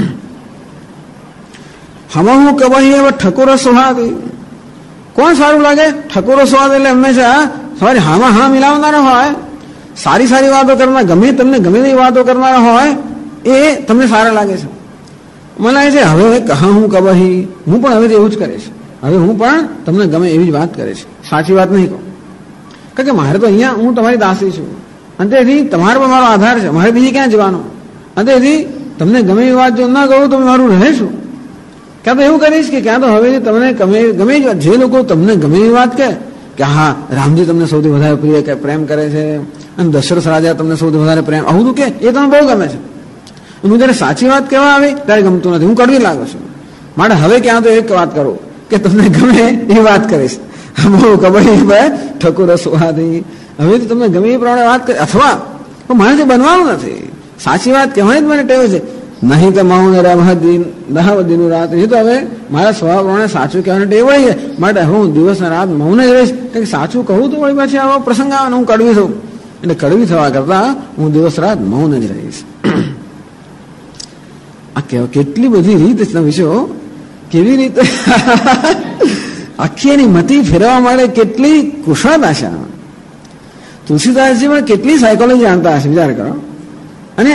હમું કબહી હવે ઠકોરો સ્વાદ, કોણ સારું લાગે? ઠકોરો સ્વાદ એટલે હંમેશા સવારે હામાં હા મિલાવનારો હોય, સારી સારી વાતો કરનાર, તમને ગમે તેવી વાતો કરનારા હોય એ તમને સારા લાગે છે. મને લાગે છે હવે કહા હું કબહી, હું પણ હવે એવું જ કરીશ, હવે હું પણ તમને ગમે એવી જ વાત કરીશ, સાચી વાત નહીં કહું. કારણ કે મારે તો અહીંયા હું તમારી દાસી છું અને તેથી તમારા પર મારો આધાર છે, મારે બીજી ક્યાં જવાનો. અને તેથી તમને ગમે એવી વાત જો ના કહું તો મારું રહેશું. ક્યાં તો એવું કરીશ કે ક્યાં તો હવે તમને ગમે જે લોકો તમને ગમે એવી વાત કહે કે હા રામજી તમને સૌથી વધારે પ્રિય પ્રેમ કરે છે અને દશરથ રાજા તમને સૌથી વધારે પ્રેમ, આવું તો કે એ તમને બહુ ગમે છે. હું જયારે સાચી વાત કહેવા આવી ત્યારે ગમતું નથી, હું કડવી લાગુ છું. માટે હવે ક્યાં તો એક વાત કરું કે તમને ગમે એ વાત કરીશ. બહુ કબડ્ડી પર ઠકુર સ્વાદી, હવે તો તમને ગમે એ પ્રમાણે વાત કરી, અથવા મારાથી બનવાનું નથી, સાચી વાત કહેવાની જ મને ટેવ છે. નહીં તો મૌન દહ દિન રાત, એ તો હવે મારા સ્વભાવ પ્રમાણે સાચું કહેવાની ટેવ વળી છે. માટે હું દિવસ રાત મૌન જ રહીશ, કે સાચું કહું તો વળી પાછી આવો પ્રસંગ આવે ને હું કડવી થઉં, એટલે કડવી થવા કરતા હું દિવસ રાત મૌન જ રહીશ. આ કેટલી બધી રીત વિશે, કેવી રીતે આખી એની મતી ફેરવા માટે કેટલી કુશળતા છે. તુલસીદાસજી પણ કેટલી સાયકોલોજી જાણતા હશે, વિચાર કરો. અને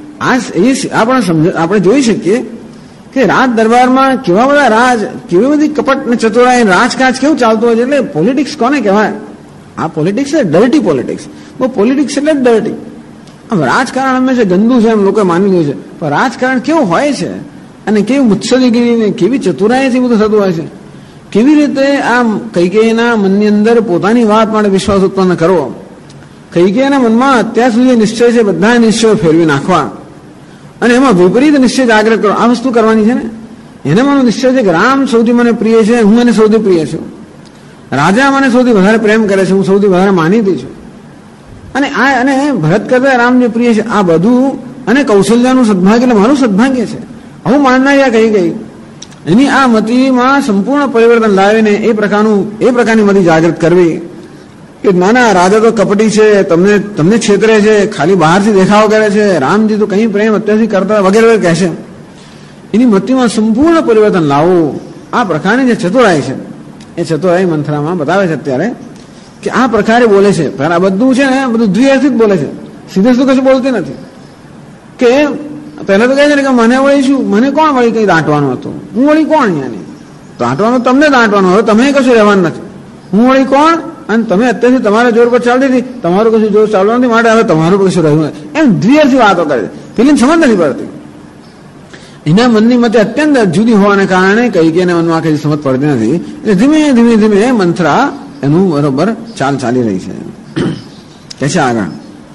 આપણે જોઈ શકીએ કે રાજ દરબારમાં કેવા બધા રાજ, કેવી બધી કપટ ને ચતુરાઈ, રાજકાજ કેવું ચાલતું હોય છે. એટલે પોલિટિક્સ કોને કહેવાય? આ પોલિટિક્સ છે ડર્ટી પોલિટિક્સ. બહુ પોલિટિક્સ એટલે ડર્ટી. આમ રાજકારણ હંમેશા ગંદુ છે એમ લોકો માની લે છે, પણ રાજકારણ કેવું હોય છે અને કેવી મુત્સદીગીરી, કેવી ચતુરાઈથી બધું થતું હોય છે. કેવી રીતે આમ કૈકેયીના મનની અંદર પોતાની વાત માટે વિશ્વાસ ઉત્પન્ન કરવો, કૈકેયીના મનમાં અત્યાર સુધી નિશ્ચય છે બધા નિશ્ચયો ફેરવી નાખવા અને એમાં વિપરીત નિશ્ચય જાગૃત કરો. આ વસ્તુ કરવાની છે ને. એને મારો નિશ્ચય છે કે રામ સૌથી મને પ્રિય છે, હું એને સૌથી પ્રિય છું. રાજા મને સૌથી વધારે પ્રેમ કરે છે, હું સૌથી વધારે માનીતી છું. અને ભરત કરતા રામ જે પ્રિય છે આ બધું, અને કૌશલ્યાનું સદભાગ્ય એટલે મારું સદભાગ્ય છે, આવું માનનારી કહી ગઈ. એની આ મતિમાં સંપૂર્ણ પરિવર્તન લાવીને એ પ્રકારની મતિ જાગૃત કરવી કે નાના રાજા તો કપટી છે, તમને છેતરે છે, ખાલી બહારથી દેખાવ કરે છે, રામજી તો કઈ પ્રેમ અત્યારથી કરતા વગેરે કહે છે. એની મતિમાં સંપૂર્ણ પરિવર્તન લાવવું, આ પ્રકારની જે ચતુરાઈ છે એ ચતુરાઈ મંથરામાં બતાવે છે અત્યારે કે આ પ્રકારે બોલે છે. આ બધું છે ને બધું દ્વિઅર્થી જ બોલે છે, સીધે સીધું કશું બોલતી નથી. કે પહેલા તો કહે છે કે મને વળી શું, મને કોણ વળી કઈ દાંટવાનું હતું, હું વળી કોણ અહીંયાની, દાંટવાનું તમને દાંટવાનું, હવે તમે કશું રહેવાનું નથી, હું વળી કોણ, અને તમે અત્યારથી તમારા જોર પર ચાલતી હતી, તમારું કશું જોર ચાલવાનું નથી, માટે હવે તમારું કશું રહ્યું એમ દ્વિઅર્થી વાતો કરે છે. પેલી સમજ નથી પડતી, એના મનની મતે અત્યંત જુદી હોવાને કારણે કૈકેયીના મનમાં કઈ સમજ પડતી નથી. એટલે ધીમે ધીમે ધીમે મંથરા એનું બરોબર ચાલી રહી છે. કે છે આગળ,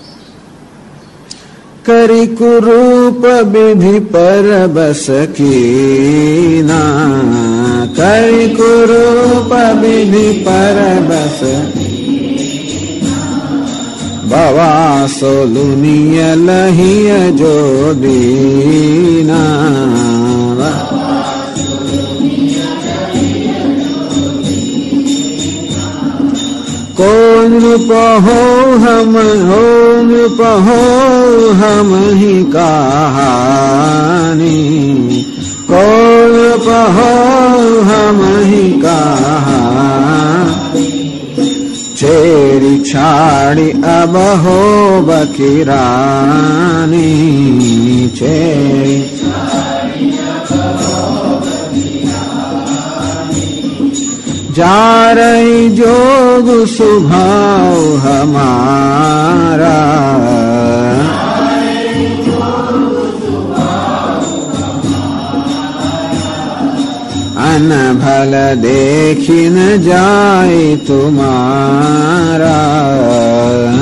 કરી કુરૂપ વિધિ પર બસ કીના, કરી કુરૂપ વિધિ પર બસ ભવાસો લુનિય લહિય જો દીના, को नृप हो हम ही कहानी, को नृप हो हम ही कहा, छेड़ी छाड़ी अब हो बकीरानी, छेड़ी जा रही जोग स्वभाव हमारा, अन भल देखी न जाए तुम्हारा,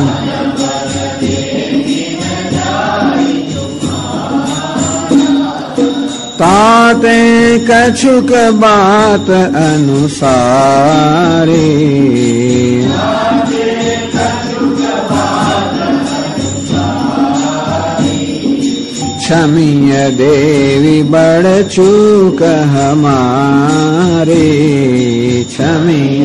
ताते कछुक बात अनुसारी, क्षमीय देवी बड़ चूक हमारी, क्षमीय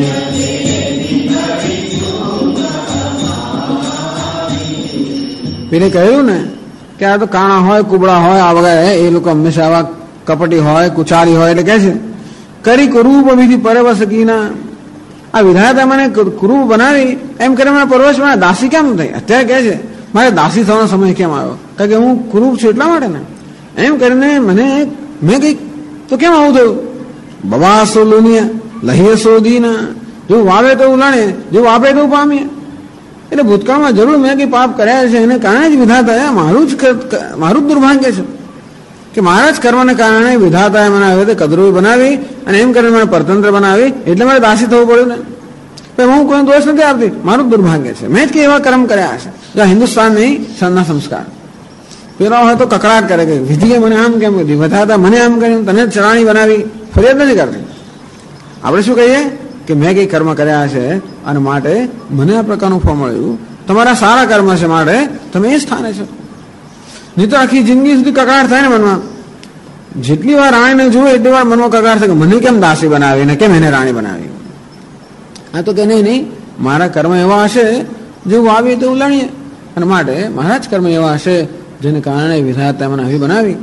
પેલે કહ્યું ને કે આ તો કાણા હોય, કુબડા હોય, આ વગેરે એ લોકો હંમેશા આવા કપટી હોય, કુચારી હોય. એટલે કે છે કરી કુરૂપ વિધિ પરવશ કીના, આ વિધાતા મને કુરૂપ બનાવી એમ કરીને મને પરવશ બનાવે, દાસી કેમ થઈ? અત્યારે કહે છે મારે દાસી થવાનો સમય કેમ આવ્યો, કારણ કે હું કુરૂપ છું એટલા માટે ને, એમ કરીને મને મેં કઈક તો કેમ આવું થયું? બવાસો લુનિયા લહીએ સોદીના, જો વાવે તો ઉલાણે, જો વાપે તો પામીએ. એટલે ભૂતકાળમાં જરૂર મેં કઈ પાપ કર્યા છે, એને કારણે જ વિધાતા મારું જ દુર્ભાગ્ય છે કે મારા જ કર્મને કારણે વિધાતાએ મને હવે કદરૂ બનાવી અને એમ કરીને મને પરતંત્ર બનાવી, એટલે મારે દાસી થવું પડ્યું ને. હું કોઈ દોષ નથી આપતી, મારું જ દુર્ભાગ્ય છે, મેં જ કે એવા કર્મ કર્યા છે. હિન્દુસ્તાનની સરના સંસ્કાર પેલા હોય તો કકડાટ કરે કે વિધિએ મને આમ કેમ કીધી, વિધાતા મને આમ કર્યું, તને ચરાણી બનાવી, ફરિયાદ નથી કરતી. આપણે શું કહીએ કે મેં કઈ કર્મ કર્યા છે અને માટે મને આ પ્રકારનું ફળ મળ્યું, તમારા સારા કર્મ છે માટે તમે એ સ્થાને છો. નહીં તો આખી જિંદગી સુધી કકડાટ થાય ને મનમાં. જેટલી વાર રાણીને જોવે એટલી વાર મનમાં કકડાટ થાય કે મને કેમ દાસી બનાવી ને કેમ એને રાણી બનાવી. આ તો કે નહીં, મારા કર્મ એવા હશે જેવું આવી તેવું લણીએ, અને માટે મારા જ કર્મ એવા હશે જેને કારણે વિધાતા મને આવી બનાવી.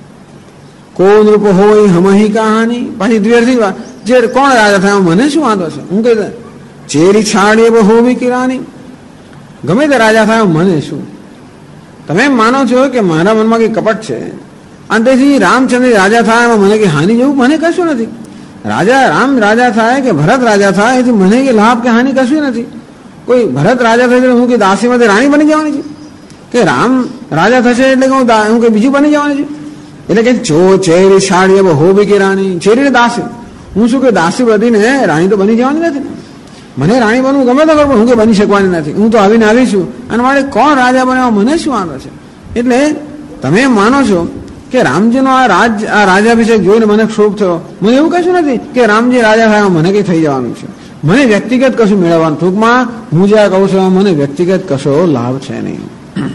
કોણ રૂપ હોય હમહી કહાની, પાછી દ્વેરથી વાત, જે કોણ રાજા થાય મને શું વાંધો છે? હું કહી ચેરી છાડી હોવી કિરાની, ગમે તે રાજા થાય મને શું? તમે એમ માનો છો કે મારા મનમાં કઈ કપટ છે અને તેથી રામચંદ્ર રાજા થાય એમાં મને કઈ હાનિ જેવું મને કશું નથી. રામ રાજા થાય કે ભરત રાજા થાય એથી મને કઈ લાભ કે હાનિ કશું નથી. કોઈ ભરત રાજા થશે હું કે દાસીમાંથી રાણી બની જવાની છે, કે રામ રાજા થશે એટલે કે હું કઈ બીજું બની જવાની છે? એટલે કે ચો ચેરી છાડી હોવી કે રાણી, ચેરી દાસી, હું શું કે દાસી બધીને રાણી તો બની જવાની નથી. મને રાણી બનવું ગમે તો પણ હું કે બની શકવાની નથી. હું તો આવીને આવી છું અને મારે કોણ રાજા બને મને શું વાંધો છે? એટલે તમે એમ માનો છો કે રામજીનો આ રાજાભિષેક જોઈને મને ક્ષોભ થયો, મને એવું કશું નથી કે રામજી રાજા થાય મને કઈ થઈ જવાનું છે. મને વ્યક્તિગત કશું મેળવવાનું, ટૂંકમાં હું જે કહું છું મને વ્યક્તિગત કશો લાભ છે નહીં.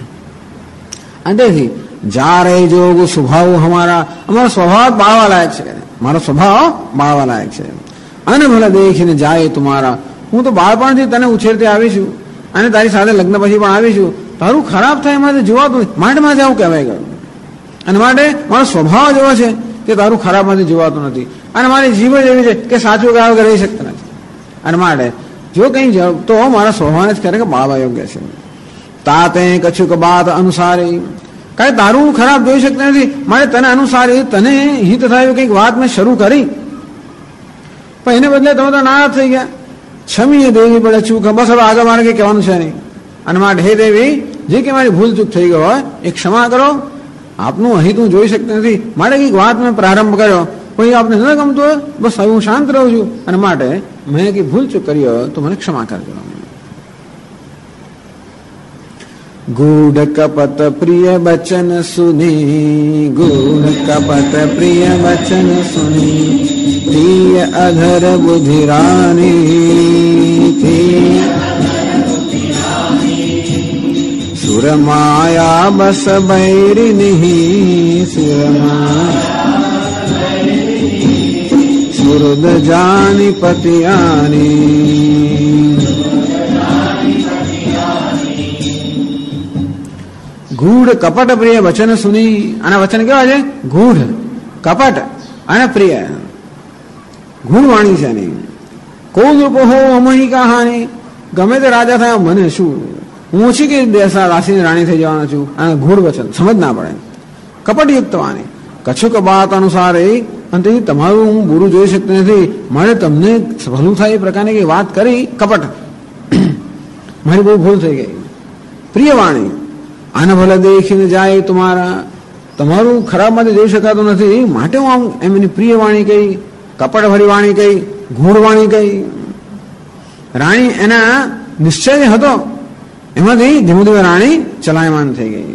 અંતેથી જા રે જોગ સ્વભાવ અમારો સ્વભાવ બાળવા લાયક છે, મારો સ્વભાવ બાળવા લાયક છે. અને ભલે દેખીને જાય તુમારા, હું તો બાળપણથી તને ઉછેરતી આવી છું અને તારી સાથે લગ્ન પછી પણ આવી છું, તારું ખરાબ થાય એમાંથી જોવાતું માટે માથે આવું કહેવાય ગયું. અને માટે મારો સ્વભાવ એવો છે કે તારું ખરાબમાંથી જોવાતું નથી, અને મારી જીવ જ એવી છે કે સાચું ગાવ કે રહી શકતા નથી. અને માટે જો કંઈ તો મારા સ્વભાવને જ કરે કે બાળવા યોગ્ય છે. તાતે કછુક બાત અનુસારી, કારણ તારું હું ખરાબ જોઈ શકતી નથી, મારે તને અનુસાર તને હિત થાય કંઈક વાત મેં શરૂ કરી, પણ એને બદલે તમે તો નારાજ થઈ ગયા. ક્ષમીએ દેવી પડે ચૂક, બસ હવે આગળ મારે કંઈ કહેવાનું છે નહીં. અને માટે હે દેવી, જે કે મારી ભૂલ ચૂક થઈ ગયો હોય એ ક્ષમા કરો, આપનું અહિત હું જોઈ શકતી નથી, માટે કંઈક વાત મેં પ્રારંભ કર્યો, કોઈ આપને ન ગમતું હોય બસ હવે હું શાંત રહું છું, અને માટે મેં કંઈક ભૂલ ચૂક કરી હોય તો મને ક્ષમા કરજો. ગૂઢ કપટ પ્રિય બચન સુની, ગૂઢ કપટ પ્રિય બચન સુની, પ્રિય અધર બુધિરાની, સુરમાયા બસ બૈરિની, સુરદ જાની પતિયાની. ગૂઢ કપટ પ્રિય વચન સુની, આના વચન કેવા છે? ગૂઢ, કપટ અને પ્રિય. ગૂઢ વાણી છે નહીં. કૌદૃપ હો અમહી કહાની, ગમે તે રાજા થયા મને શું, હું ઓછી કે રાશિની રાણી થઈ જવાનો છું. અને ગૂઢ વચન સમજ ના પડે. કપટયુક્ત વાણી, કશુક બાત અનુસાર અને તમારું હું બુરું જોઈ શકતી નથી, મારે તમને ભલું થાય એ પ્રકારની કઈ વાત કરી, કપટ, મારી બહુ ભૂલ થઈ ગઈ. પ્રિય વાણી, આને ભલે દેખીને જાય તમારા, તમારું ખરાબમાંથી જોઈ શકાતું નથી, માટે હું આમ એમ એની પ્રિય વાણી કહી, કપટ ભરી વાણી કહી, ગૂઢ વાણી કહી. રાણી એના નિશ્ચય હતો એમાંથી ધીમે ધીમે રાણી ચલાયમાન થઈ ગઈ.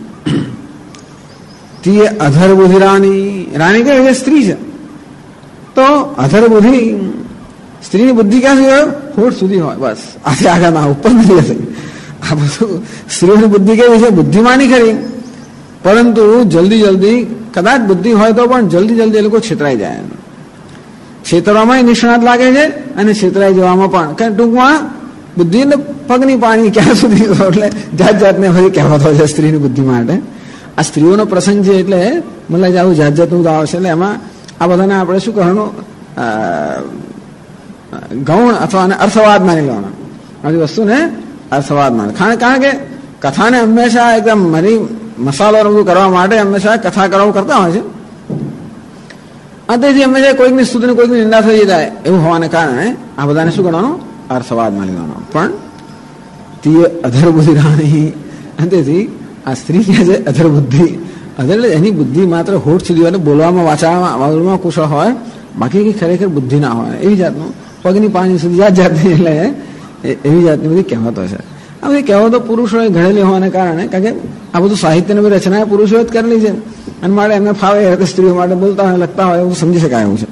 તે અધર બુદ્ધિ રાણી, રાણી કહે છે સ્ત્રી છે તો અધર બુદ્ધિ, સ્ત્રીની બુદ્ધિ ક્યાંથી હોય? હોઠ સુધી હોય, બસ આથી આગળ ના ઉપર નથી જતી. આ બધું સ્ત્રીઓની બુદ્ધિ કેવી છે? બુદ્ધિમાની ખરી, પરંતુ જલ્દી જલ્દી કદાચ બુદ્ધિ હોય તો પણ જલ્દી જલ્દી એ લોકો છેતરાઈ જાય. છેતરવામાં નિષ્ણાત લાગે છે અને છેતરાઈ જવામાં પણ. કારણ ટૂંકમાં બુદ્ધિ ને પગની પાણી ક્યાં સુધી, એટલે જાત જાતને બધી કહેવતો છે સ્ત્રીની બુદ્ધિ માટે. આ સ્ત્રીઓનો પ્રસંગ છે એટલે મને આવું જાત જાતનું આવશે, એટલે એમાં આ બધાને આપણે શું કહેવાનું, ગૌણ અથવા અર્થવાદ માની લેવાના. આ બધી વસ્તુને અર્થવાદ માને. કારણ કે કથાને હંમેશા એકદમ મરી મસાલો બધું કરવા માટે હંમેશા કથા કરાવું કરતા હોય છે. તેથી હંમેશા કોઈકની સ્તુતિને કોઈકની નિંદા થઈ જાય એવું હોવાને કારણે આ બધાને શું કરવાનું? અર્થવાદ માની લેવાનો. પણ તે અધર બુદ્ધિ રાણી, અને તેથી આ સ્ત્રી કહે છે અધર બુદ્ધિ. અધર એટલે એની બુદ્ધિ માત્ર હોઠ સુધી હોય, બોલવામાં વાંચવામાં કુશળ હોય, બાકી કઈ ખરેખર બુદ્ધિ ના હોય. એવી જાતનું પગની પાણી સુધી જાત જાતની, એટલે એવી જાતની બધી કહેવતો છે. આ બધી કહેવતો પુરુષોએ ઘડેલી હોવાને કારણે, કારણ કે આ બધું સાહિત્યની બધી રચના પુરુષોએ જ કરેલી છે, અને માટે એમને ફાવે સ્ત્રીઓ માટે બોલતા હોય, લખતા હોય એવું સમજી શકાય એવું છે.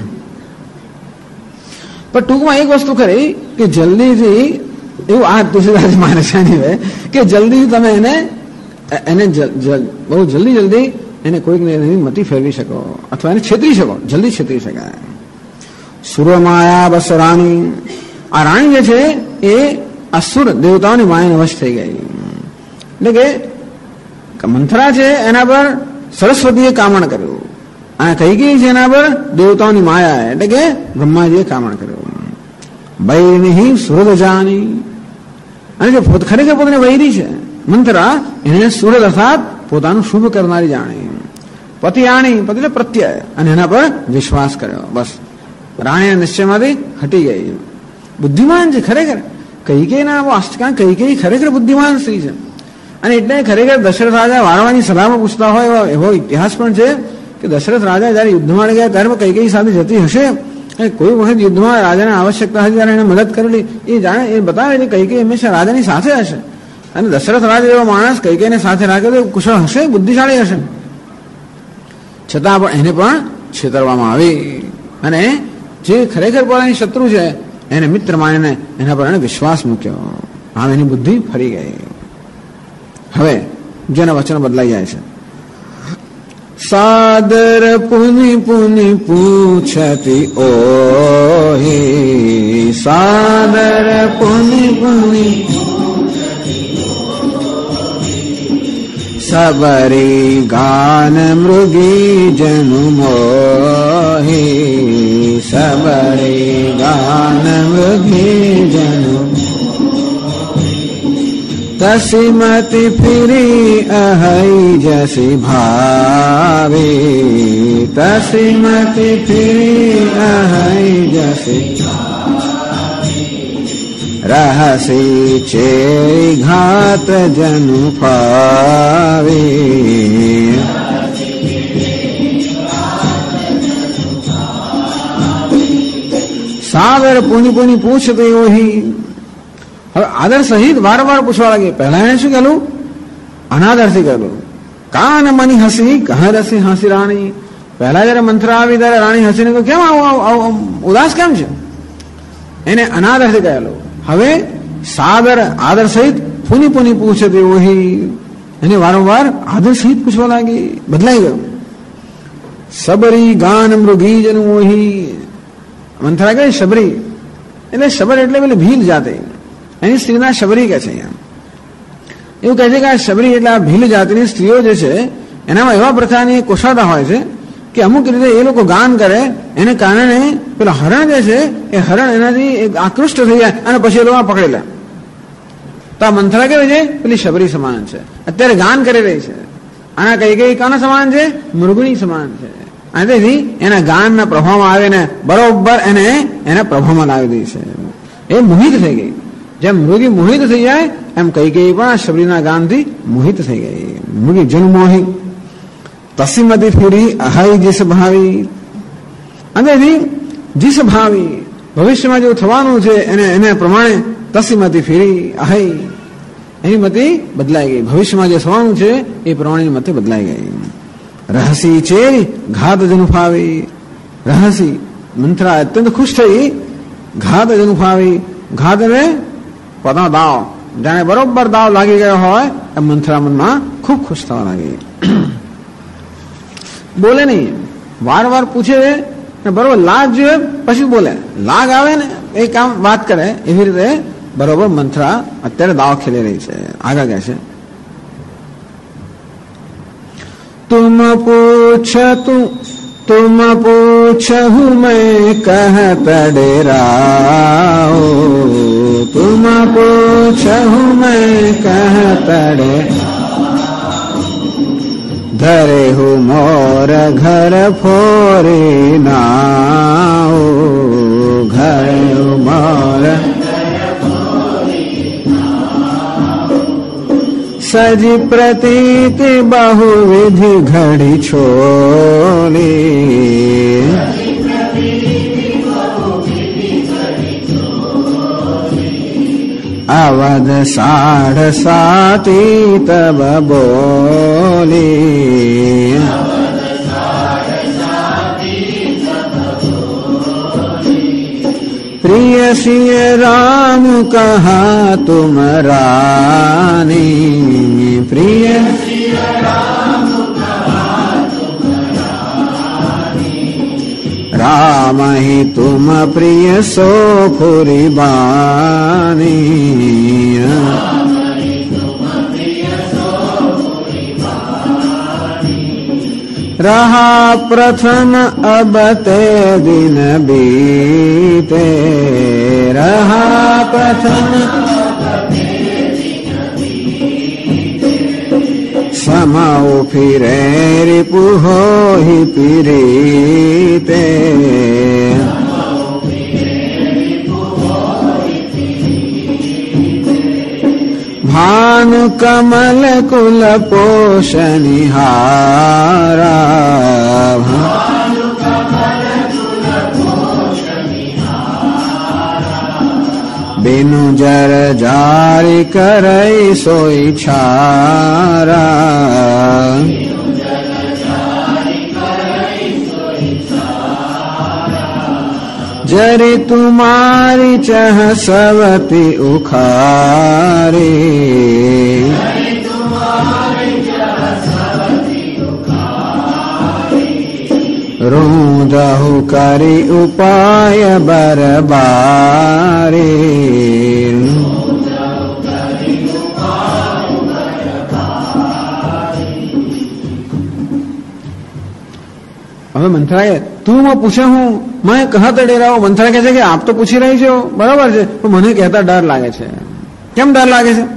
પણ ટૂંકમાં એક વસ્તુ ખરી કે જલ્દીથી એવું આ તુલસીદાસ માને છે કે જલ્દી તમે એને બહુ જલ્દી એને કોઈકને મતી ફેરવી શકો અથવા એને છેતરી શકો, જલ્દી છેતરી શકાય. સુરમાયા બસ રાણી, આ રાણી જે છે એ અસુર દેવતાઓની માયાને વશ થઈ ગઈ. એટલે કે મંથરા છે એના પર સરસ્વતીએ કામણ કર્યું, અને કઈ ગઈ છે એના પર દેવતાઓની માયા, એટલે કે બ્રહ્માજીએ કામણ કર્યું. વૈરી સુરદ જાની, અને જે ખરેખર પોતાને વૈરી છે મંથરા, એને સુરદ અર્થાત પોતાનું શુભ કરનારી જાણી. પતિયાણી, પતિ એટલે પ્રત્યય, અને એના પર વિશ્વાસ કર્યો. બસ રાણીના નિશ્ચયમાંથી હટી ગઈ. બુદ્ધિમાન છે ખરેખર. કૈકેયીના વાસ્તવિક કૈકેયી ખરેખર બુદ્ધિમાન સ્ત્રી છે, અને એટલે ખરેખર દશરથ રાજા વારવાની સલાહમાં પૂછતા હોય એવો ઇતિહાસ પણ છે કે દશરથ રાજા જયારે યુદ્ધમાં ગયા ત્યારે કૈકેયી સાથે જતી હશે, કોઈ વખત યુદ્ધમાં રાજાને આવશ્યકતા હતી ત્યારે એને મદદ કરેલી, એ જાણે, એ બતાવે છે કૈકેયી હંમેશા રાજાની સાથે હશે. અને દશરથ રાજા એવો માણસ કૈકેયીને સાથે રાખે તો કુશળ હશે, બુદ્ધિશાળી હશે, છતાં પણ એને પણ છેતરવામાં આવી, અને જે ખરેખર પોતાની શત્રુ છે એને મિત્ર માનીને એના પર એને વિશ્વાસ મૂક્યો. આમ એની બુદ્ધિ ફરી ગઈ. હવે જેના વચનો બદલાઈ જાય છે. સાદર પુનિ પુનિ પૂછતી ઓહી, સાદર પુનિ પુનિ સબરી ગાન મૃગી જનુ મોહી, સબરી ગાન મૃગી જનુ तसी मति फिरी अहै जसी भावे, तसी मति फिरी अहै जसी रहसी चेरी घात जनु पावे। सागर પૂની પૂની પૂછતે ઓહી. હવે આદર સહિત વારંવાર પૂછવા લાગે. પહેલા એને શું કહેલું? અનાદરથી કહેલું. કાન મની હસી કહ રસી હસી રાણી. પહેલા જયારે મંત્ર આવી ત્યારે રાણી હસીને તો કેમ આવું ઉદાસ કેમ છે? એને અનાદરથી કહેલું. હવે સાદર આદર સહિત પૂની પૂની પૂછતે ઓહી, એને વારંવાર આદર સહિત પૂછવા લાગી. બદલાઈ ગયો. સબરી ગાન મૃગી જનું ઓહી. મંથરા કહે શબરી એટલે શબર એટલે પેલી ભીલ જાતે, એની સ્ત્રીના શબરી કહે છે. એવું કહે છે કે આ શબરી એટલે આ ભીલ જાતિની સ્ત્રીઓ જે છે એનામાં એવા પ્રકારની કુશળતા હોય છે કે અમુક રીતે એ લોકો ગાન કરે એને કારણે પેલા હરણ જે છે એ હરણ એનાથી આકૃષ્ટ થઈ જાય અને પછી એ લોકો પકડી લે. તો આ મંથરા કેવી છે? પેલી શબરી સમાન છે. અત્યારે ગાન કરી રહી છે. આના કઈ કાના સમાન છે? મૃગની સમાન છે. અને તેથી એના ગાનના પ્રભાવમાં આવીને બરોબર એને એના પ્રભાવમાં લાવી દે છે. એ મોહિત થઈ ગઈ. જેમ મૃગી મોહિત થઈ જાય એમ કઈ પણ આ શબરીના ગાનથી મોહિત થઈ ગઈ. મૃગી જન્મોહી તસીમતી ફીરી અહાઈ જીસ ભાવી. અને જીસ ભાવી ભવિષ્યમાં જેવું થવાનું છે એને પ્રમાણે તસીમતી ફીરી અહાઈ, એની મતી બદલાઈ ગઈ. ભવિષ્યમાં જે થવાનું છે એ પ્રમાણેની મતી બદલાઈ ગઈ. રહસી ચેરી ઘાત જનુફાવી. રહસી મંથરા અત્યંત ખુશ થઈ. ઘાત જનુફાવી. ઘાત ને પોતાનો દાવ, જાણે બરોબર દાવ લાગી ગયો હોય એમ મંથરા મનમાં ખૂબ ખુશ થવા લાગી. બોલે નહીં, વારંવાર પૂછે બરોબર લાગ જોઈએ પછી બોલે. લાગ આવે ને એ કામ વાત કરે. એવી રીતે બરોબર મંથરા અત્યારે દાવ ખેલી રહી છે. આગળ કહે છે तुम पूछहु मैं कहत डेराओ, तुम पूछहु मैं कहत डे धरे हूँ मोर घर फोरे नाओ, घर मोर सजी प्रतीक बहुविधि घड़ी छोली, अवध साढ़ साती तब बोली, प्रिय सिय राम कहा तुम रानी, प्रिय सिय राम कहा तुम रानी, राम ही तुम प्रिय सो फुरी बानी, रहा प्रथम अब ते दिन बीते, रहा प्रथम समाओ फिरे रिपु होहि पीरीते, भानु कमल कुल पोषनिहारा, बिनु जर जारी करई सोई छारा, जरी तुम्हारी चह सवती उखारी, रूंदहु करी उपाय बरबारी, હવે મંથરાએ તું પૂછે હું મેં કહા તો ડેરાઓ. મંથરા કહે છે કે આપ તો પૂછી રહી છો બરાબર છે પણ મને કહેતા ડર લાગે છે. કેમ ડર લાગે છે?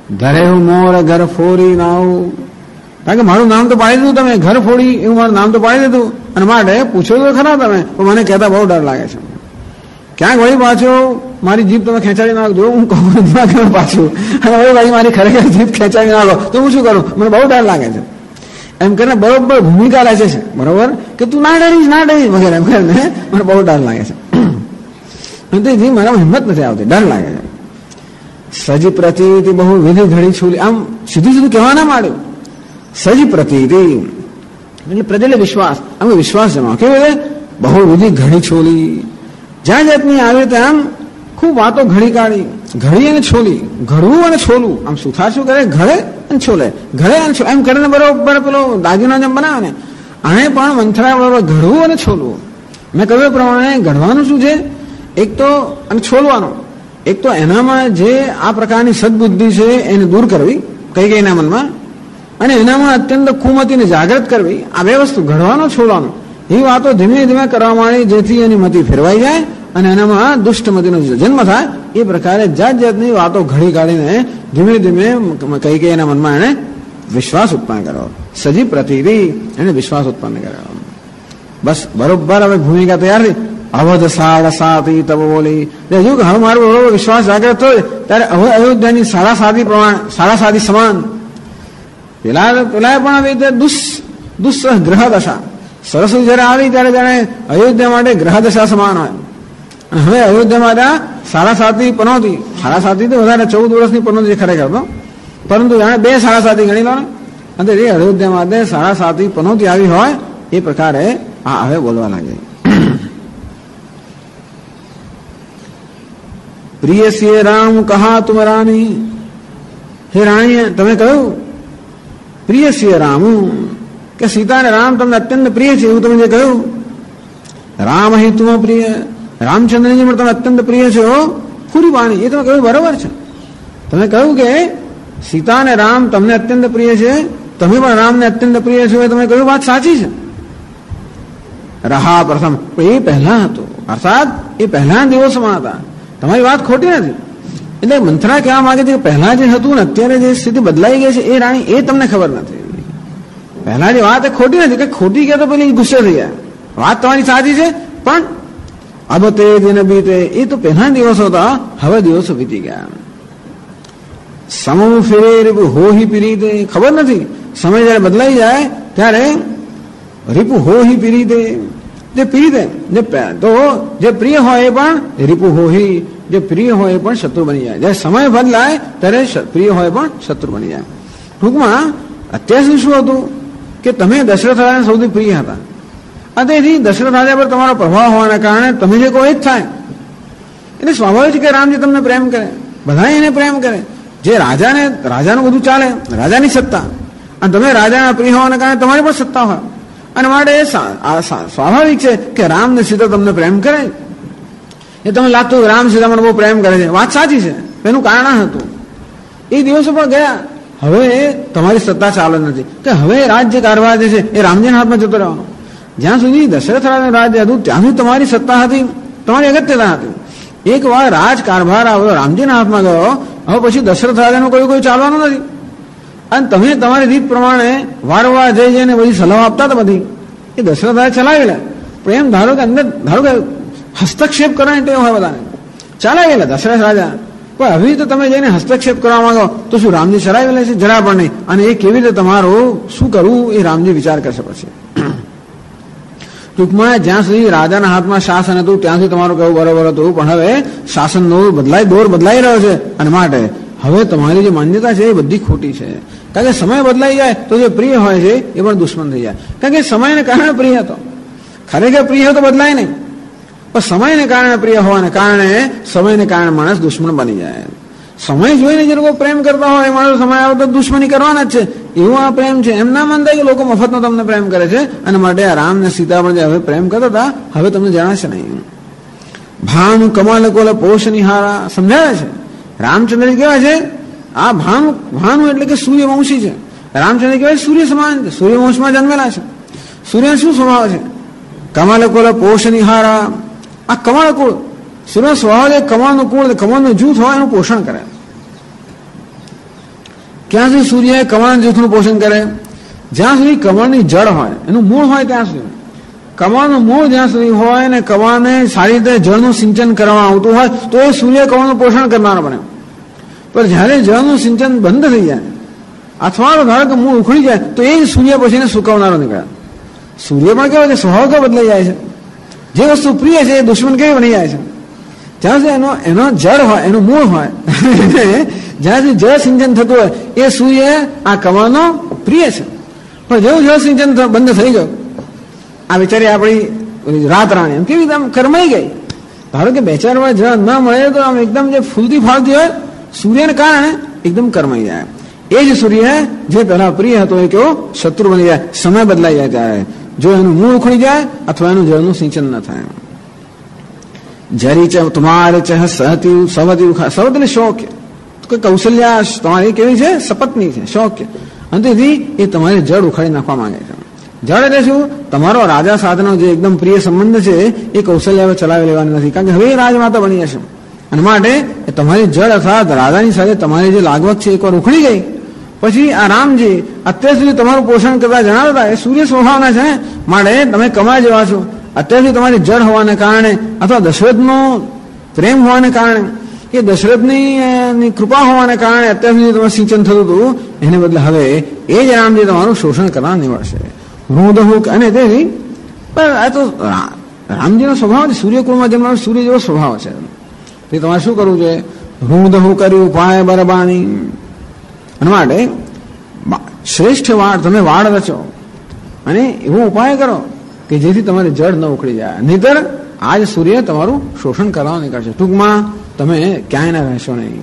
ધરે હું મોર ઘર ફોરી નાવ, કારણ કે મારું નામ તો પાડી દીધું તમે, ઘર ફોડી એવું મારું નામ તો પાડી દીધું, અને માટે પૂછો તો ખરા તમે, પણ મને કહેતા બહુ ડર લાગે છે. ક્યાંક વળી પાછો મારી જીભ તમે ખેંચાડી નાખો, હું કહું પાછું, અને વળી ભાઈ મારી ખરેખર જીભ ખેંચાડી નાખો તો હું શું કરું, મને બહુ ડર લાગે છે. એમ કરીને બરોબર ભૂમિકા લે છે, બરોબર, કે તું ના ડરીશ વગેરે એમ કરીને મને બહુ ડર લાગે છે. તેથી મારામાં હિંમત નથી આવતી, ડર લાગે છે. સજી પ્રતીતિ બહુ વિધિ ઘડી છૂલી, આમ સીધું સીધું કહેવા ના માંડ્યું. સજી પ્રતીતિ એટલે પ્રજેલે વિશ્વાસ, અમે વિશ્વાસ જમાવો કેવું બહુ વિધિ ઘડી છોલી, જ્યાં જાતની આવી ત્યાં આમ ખૂબ વાતો ઘડી કાઢી, ઘડી અને છોલી, ઘડવું અને છોલું, આમ સુથાર શું કરે, ઘડે અને છોલે, ઘડે અને એમ કરીને બરોબર પેલો દાગીના જેમ બનાવે ને, આને પણ મંથરા બરોબર ઘડવું અને છોલવું. મેં કહ્યું પ્રમાણે ઘડવાનું શું છે, એક તો અને છોલવાનું, એક તો એનામાં જે આ પ્રકારની સદબુદ્ધિ છે એને દૂર કરવી કઈ કઈના મનમાં, અને એનામાં અત્યંત કુમતીને જાગૃત કરવી, આ બે વસ્તુ ઘડવાનો છોડવાનો, એ વાતો ધીમે ધીમે કરવા માંડી જેથી એની મતિ ફેરવાઈ જાય અને એનામાં દુષ્ટમતીનો જન્મ થાય. એ પ્રકારે જાત જાતની વાતો ઘડી કાઢીને ધીમે ધીમે કઈ કઈ એના મનમાં એને વિશ્વાસ ઉત્પન્ન કર્યો. સજી પ્રતિથી એને વિશ્વાસ ઉત્પન્ન કર્યો. બસ બરોબર હવે ભૂમિકા તૈયાર થઈ. અવધ સાડા સાતી તબ બોલી, જો હવે મારો બરોબર વિશ્વાસ જાગૃત થયો ત્યારે હવે અયોધ્યાની સાડા સાદી સમાન પેલા પણ આવી રીતે દુસ્સહ ગ્રહ દશા, સરસ્વતી જયારે આવી ત્યારે જાણે અયોધ્યા માટે ગ્રહ દશા સમાન હોય. અને હવે અયોધ્યામાં સાડા સાતી પનોતી, સાડા સાતી તો વધારે 14 વર્ષની પનોતી ખરેખર તો, પરંતુ જાણે 2 સાડા સાતી ગણી લો ને, અને એ અયોધ્યા માટે સાડા સાતી પનોતી આવી હોય એ પ્રકારે આ હવે બોલવા લાગે. પ્રિય સિંહ રામ કહા તુમ રાની, હે રાણીએ તમે કહ્યું પ્રિય સિંહ રામ, કે સીતા અને રામ તમને અત્યંત પ્રિય છે એવું તમે જે કહ્યું. રામ હિ તુમ પ્રિય, રામચંદ્રજી પણ તમે અત્યંત પ્રિય છે હો. પૂરી વાણી એ તમે કહ્યું બરોબર છે. તમે કહ્યું કે સીતા અને રામ તમને અત્યંત પ્રિય છે, તમે પણ રામને અત્યંત પ્રિય છો, એ તમે કહ્યું વાત સાચી છે. રહા પ્રથમ એ પહેલા હતું, અર્થાત એ પહેલા દિવસોમાં હતા, તમારી વાત ખોટી નથી. એટલે મંથરા કહેવા માંગે છે કે પહેલા જે હતું ને અત્યારે જે સ્થિતિ બદલાઈ ગઈ છે એ રાણી એ તમને ખબર નથી. પહેલા જે વાત એ ખોટી નથી, કે ખોટી કે તો પેલી ગુસ્સે થઈ જાય, વાત તમારી સાચી છે, પણ અબ તે દિન બીતે એ તો પહેલા દિવસો હતા, હવે દિવસો વીતી ગયા. સમૂહ ફેરે હોહી પીરીતે, ખબર નથી સમય જયારે બદલાઈ જાય ત્યારે રીપુ હોહી પીરીતે, જે પીરીતે તો જે પ્રિય હોય એ પણ રીપુ હોહી, જે પ્રિય હોય એ પણ શત્રુ બની જાય. જ્યારે સમય બદલાય ત્યારે પ્રિય હોય પણ શત્રુ બની જાય. ટૂંકમાં અત્યાર સુધી શું હતું કે તમે દશરથ રાજાને સૌથી પ્રિય હતા, અને તેથી દશરથ રાજા પર તમારો પ્રભાવ હોવાના કારણે તમે જે કહો એ જ થાય. એટલે સ્વાભાવિક છે કે રામજી તમને પ્રેમ કરે, બધા એને પ્રેમ કરે. જે રાજાનું બધું ચાલે, રાજાની સત્તા, અને તમે રાજાના પ્રિય હોવાના કારણે તમારી પણ સત્તા હોય, અને માટે સ્વાભાવિક છે કે રામ ને સીતા તમને પ્રેમ કરે. એ તમને લાગતું રામ સીતા મને બહુ પ્રેમ કરે છે, વાત સાચી છે, એનું કારણ હતું. એ દિવસો પણ ગયા, હવે તમારી સત્તા ચાલે નથી, કે હવે રાજ્ય કારભાર જે છે એ રામજીના હાથમાં જતો રહેવાનો. જ્યાં સુધી દશરથ રાજાનું રાજ્ય હતું ત્યાં સુધી તમારી સત્તા હતી, તમારી અગત્યતા હતી. એક વાર રાજ કારભાર આવ્યો, રામજીના હાથમાં ગયો, હવે પછી દશરથ રાજાનું કોઈ ચાલવાનું નથી. અને તમે તમારી રીત પ્રમાણે વારંવાર જઈ જઈને બધી સલાહ આપતા હતા બધી, એ દશરથ રાજા ચલાવી લે. પણ એમ ધારો કે હસ્તક્ષેપ કરવાની ટેવ હોય બધાને, ચલાવી લે દશરથ રાજા. પણ હવે તો તમે જઈને હસ્તક્ષેપ કરવા માંગો તો શું રામજી ચલાવી લે છે? જરા પણ નહીં. અને એ કેવી રીતે તમારું શું કરવું એ રામજી વિચાર કરશે પછી. ટૂંકમાં જ્યાં સુધી રાજાના હાથમાં શાસન હતું ત્યાં સુધી તમારું કહેવું બરોબર હતું, પણ હવે શાસનનો દોર બદલાઈ રહ્યો છે, અને માટે હવે તમારી જે માન્યતા છે એ બધી ખોટી છે. કારણ કે સમય બદલાઈ જાય તો જે પ્રિય હોય છે એ પણ દુશ્મન થઈ જાય. કારણ કે સમયને કારણે પ્રિય હતો, ખરેખર પ્રિય તો બદલાય નહીં, પણ સમયને કારણે પ્રિય હોવાને કારણે સમયને કારણે માણસ દુશ્મન બની જાય. સમય જોઈને જે લોકો પ્રેમ કરતા હોય એ માણસ સમય આવે તો દુશ્મની કરવાના જ છે, એવું આ પ્રેમ છે. એમ ના માનતા કે લોકો મફતનો તમને પ્રેમ કરે છે, અને માટે આ રામ ને સીતા પણ જે હવે પ્રેમ કરતા હતા હવે તમને જણાશે નહીં. ભાનુ કમલ કોલ પોષની હારા સમજાવે છે. રામચંદ્ર કેવા છે? આ ભાનુ એટલે કે સૂર્યવંશી છે. રામચંદ્ર કહેવાય સૂર્ય સમાન છે, સૂર્યવંશમાં જન્મેલા છે. સૂર્ય શું સ્વભાવ છે? કમલ કોલ પોષની હારા. આ કમળ કુળ, સૂર્ય સ્વભાવ કમળનું કુળ, કમળનું જૂથ હોય એનું પોષણ કરે. ક્યાં સુધી સૂર્ય કમળ જૂથનું પોષણ કરે? જ્યાં સુધી કમળની જળ હોય, એનું મૂળ હોય ત્યાં સુધી. કમળનું મૂળ જ્યાં સુધી હોય ને કમળને સારી રીતે જળનું સિંચન કરવામાં આવતું હોય તો એ સૂર્ય કમળનું પોષણ કરનારો બને. પણ જ્યારે જળનું સિંચન બંધ થઈ જાય અથવા ધારો કે મૂળ ઉખડી જાય તો એ સૂર્ય પછીને સુકવનારો નીકળે. સૂર્ય પણ કેવો છે, સ્વભાવ કે બદલાઈ જાય છે. જે વસ્તુ પ્રિય છે એ દુશ્મન કેવી બની જાય છે. જ્યાં સુધી એનો જળ હોય, એનું મૂળ હોય, જ્યાં સુધી જળ સિંચન થતું હોય એ સૂર્ય આ કમળનો પ્રિય છે. પણ જેવું જળ સિંચન બંધ થઈ ગયું, આ બિચારી આપણી રાત રાણી એમ કેવી આમ કરમાઈ ગઈ. ધારો કે બે ચાર વાર જળ ના મળે તો આમ એકદમ જે ફૂલતી ફાલતી હોય સૂર્યને કારણે એકદમ કરમાઈ જાય. એ જ સૂર્ય જે પહેલા પ્રિય હતો એ કેવો શત્રુ બની જાય, સમય બદલાઈ જાય ત્યારે, જો એનું મૂળ ઉખડી જાય અથવા એનું જળનું સિંચન ન થાય. જરી તમારે સહતી સવતી સવત એટલે શોક્ય, કૌશલ્યા તમારી કેવી છે, સપત્ની છે, શોક્ય. અંતેથી એ તમારે જળ ઉખાડી નાખવા માંગે છે. જળ એટલે શું? તમારો રાજા સાથેનો જે એકદમ પ્રિય સંબંધ છે એ કૌશલ્ય ચલાવી લેવાની નથી, કારણ કે હવે રાજમાતા બની જશે. અને માટે તમારી જળ અર્થાત રાજાની સાથે તમારી જે લાગવત છે એકવાર ઉખડી ગઈ પછી આ રામજી અત્યાર સુધી તમારું પોષણ કરતા જણાવતા એ સૂર્ય સ્વભાવના છે ને, માટે તમે કમા જેવા છો. અત્યાર સુધી તમારી જળ હોવાને કારણે અથવા દશરથનો પ્રેમ હોવાને કારણે કે દશરથની કૃપા હોવાને કારણે અત્યાર સુધી તમારું સિંચન થતું હતું, એને બદલે હવે એ જ રામજી તમારું શોષણ કરવા નિવડશે. હૃદહુક અને તેથી પણ આ તો રામજીનો સ્વભાવ છે, સૂર્યકુળમાં જન્મવાનો સૂર્ય જેવો સ્વભાવ છે. તે તમારે શું કરવું જોઈએ? હૃદહુ કર્યું ઉપાય બરબાની. અને માટે શ્રેષ્ઠ વાડ તમે વાડ રચો અને એવો ઉપાય કરો કે જેથી તમારે જળ ન ઉખડી જાય, નહીતર આજ સૂર્ય તમારું શોષણ કરવા નીકળશે. ટૂંકમાં તમે ક્યાંય ના રહેશો નહીં.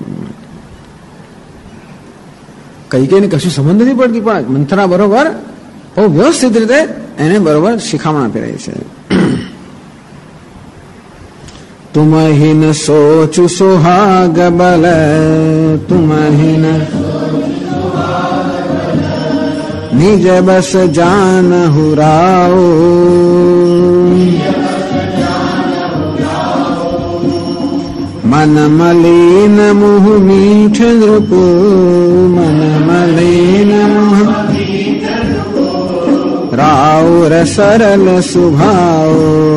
કઈ કઈને કશું સંબંધ નથી પડતી, પણ મંથરા બરોબર બહુ વ્યવસ્થિત રીતે એને બરોબર શિખામણ આપી રહી છે. તુમહિન સોચુ સોહાગ બલ તુમહિન નિજ બસ જાન હુરાઓ મન મલિન મુહ મીઠ નૃપુ મન મલિન મુહ રાઉર સરલ સુભાવ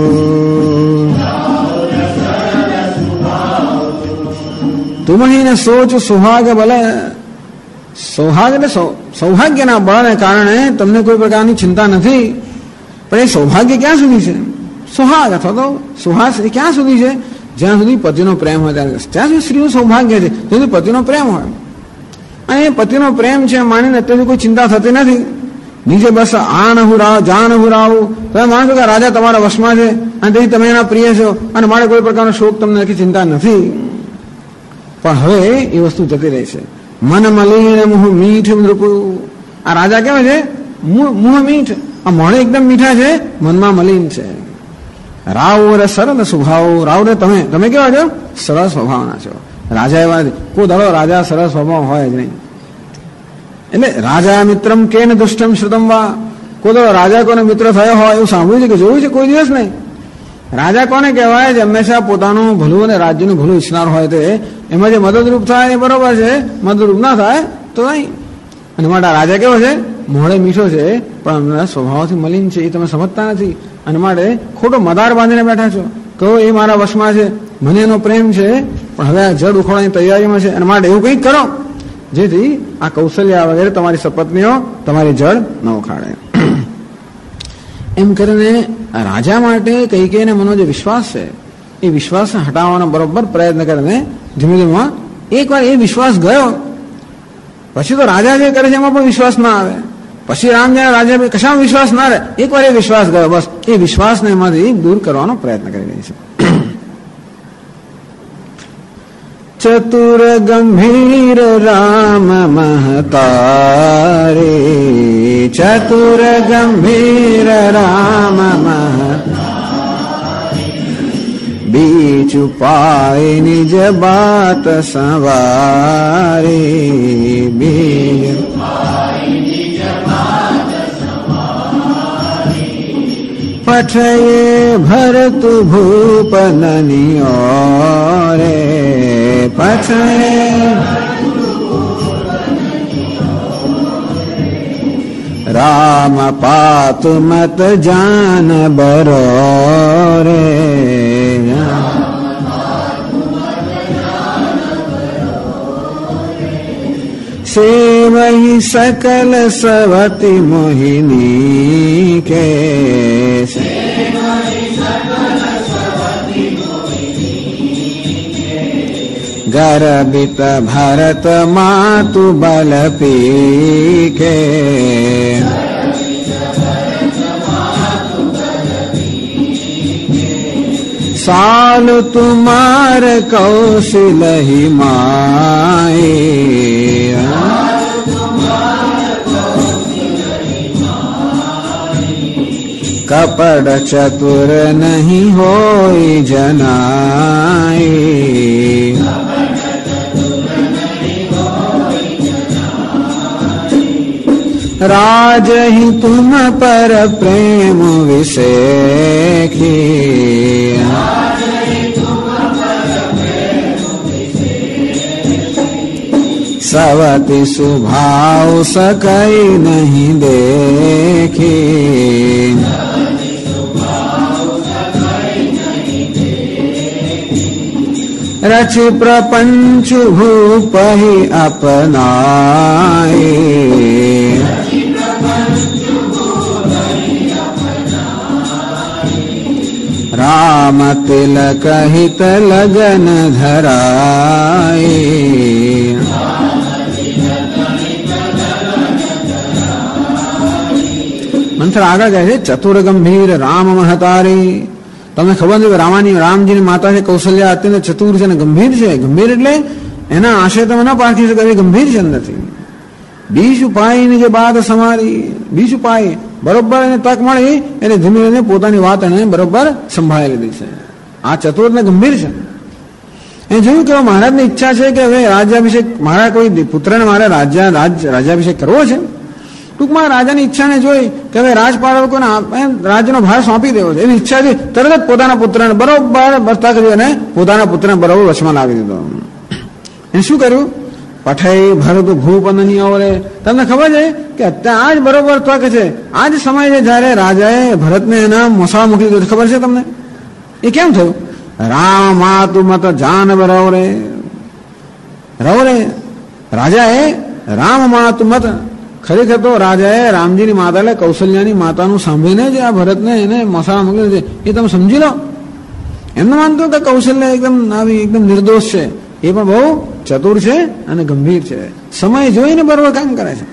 તુમહીને સોચ સુહાગ બલ. સૌભાગ એટલે સૌભાગ્યના બળને કારણે તમને કોઈ પ્રકારની ચિંતા નથી. પણ એ સૌભાગ્ય ક્યાં સુધી છે? સુહાગ અથવા તો સુહાસ એ ક્યાં સુધી છે? જ્યાં સુધી પતિનો પ્રેમ હોય ત્યાં સુધી સ્ત્રીનું સૌભાગ્ય છે, જ્યાં સુધી પતિનો પ્રેમ હોય. અને એ પતિનો પ્રેમ છે માનીને અત્યારે કોઈ ચિંતા થતી નથી. નીચે બસ આન હુરાવ જાન હુરાવું, તમે માનો છો કે રાજા તમારા વશમાં છે અને તેથી તમે એના પ્રિય છો અને મારે કોઈ પ્રકારનો શોક તમને નથી, ચિંતા નથી. પણ હવે એ વસ્તુ જતી રહી છે. મન મલિન મુહ મીઠ નૃપુ. આ રાજા કેવા છે? મુહ મીઠ, આ મોઢે એકદમ મીઠા છે, મનમાં મલિન છે. રાવ સરળ સ્વભાવ. રાવ ને તમે કેવા છો? સરળ સ્વભાવના છો. રાજા એવા કોઈ દાડો રાજા સરળ સ્વભાવ હોય જ નહીં. એટલે રાજા મિત્રમ કેન દુષ્ટમ શ્રુતમ વા. કોઈ દાડો રાજા કોને મિત્ર થયો હોય એવું સાંભળ્યું છે કે જોયું છે? કોઈ દિવસ નહીં. રાજા કોને કહેવાય? જે હંમેશા પોતાનું ભલું અને રાજ્યનું ભલું ઈચ્છનાર હોય તે એમાં જે મદદરૂપ થાય એ બરોબર છે, મદદરૂપ ના થાય તો નહીં. અને માટે રાજા કેવો છે? મોઢે મીઠો છે પણ સ્વભાવથી મલિન છે, એ તમે સમજતા નથી. અને માટે ખોટો મદાર બાંધીને બેઠા છો, કહો એ મારા વશમાં છે, મને એનો પ્રેમ છે, પણ હવે આ જળ ઉખડવાની તૈયારીમાં છે. અને માટે એવું કંઈક કરો જેથી આ કૌશલ્યા વગેરે તમારી સપત્નીઓ તમારી જળ ન ઉખાડે. એમ કરીને રાજા માટે કઈ કઈને મનો જે વિશ્વાસ છે એ વિશ્વાસ હટાવવાનો બરોબર પ્રયત્ન કરીને ધીમે ધીમે એકવાર એ વિશ્વાસ ગયો પછી તો રાજા જે કરે છે એમાં પણ વિશ્વાસ ના આવે. પછી રામ જયારે રાજા કશામાં વિશ્વાસ ના રહે, એકવાર એ વિશ્વાસ ગયો, બસ એ વિશ્વાસને એમાંથી દૂર કરવાનો પ્રયત્ન કરી રહી છે. ચતુર ગંભીર રામ મહતારે, ચતુર ગંભીર રામ મહતારે, બીચ પાય નિજ બાત સવારે, બીજ પઠયે ભરત ભૂપનની ઓરે, પઠયે રામ પાતુ મત જાન બરો રે, सेवहि सकल सवति मोहिनी के, गर्भित भरत मातु बल पी के, साल तुम्हार कौशल ही माए, कपड़ चतुर नहीं होई जनाए, राज ही तुम पर प्रेम विसेखी, सवति सुभाव सकई नहीं देखी, रच प्रपंच भूप ही अपनाए, राम तिलक हित लगन धराए, મંત્ર આગળ જાય છે. ચતુર ગંભીર રામ મહતારી. તમને ખબર છે કે રામજીની માતા છે કૌશલ્યા અત્યંત ચતુર છે અને ગંભીર છે. ગંભીર એટલે એના આશય તમે ન પારખી શકો એ ગંભીર છે નથી. બીજ ઉપાયની જે બાદ સમારી, બીજ ઉપાય બરોબર એને તક મળી એટલે ધીમે ધીમે પોતાની વાત એને બરોબર સંભાળી લીધી છે. આ ચતુર ને ગંભીર છે. એ જોયું કે મહારાજની ઈચ્છા છે કે હવે રાજ્યાભિષેક, મારા કોઈ પુત્રને મારે રાજ્યાભિષેક કરવો છે. ટૂંકમાં રાજાની ઈચ્છાને જોઈ કે હવે રાજપાલકોને રાજ્યનો ભાર સોંપી દેવો છે એવી ઈચ્છાથી તરત જ પોતાના પુત્રને બરોબર બસ્તા કરી અને પોતાના પુત્રને બરોબર વચમાં લાવી દીધો. એને શું કર્યું? પઠાઈ ભરત ભૂપ અનનિયાઓરે. તમને ખબર છે કે અત્યારે આજ બરોબર તક છે, આજ સમય છે જયારે રાજાએ ભરતને એના મોસાળા મોકલી દીધો. ખબર છે તમને? એ કેમ થયું? રામ માતુ મત જાન બરોરે રવરે. રાજાએ રામ માતુ મત, ખરેખર તો રાજાએ રામજીની માતા એટલે કૌશલ્યાની માતાનું સાંભળીને જ આ ભરતને એને મોસાળા મોકલી છે. એ તમે સમજી લો. એમને માનતો કે કૌશલ્ય એકદમ નિર્દોષ છે, એ પણ બહુ ચતુર છે અને ગંભીર છે. સમય જોઈને બરોબર કામ કરે છે.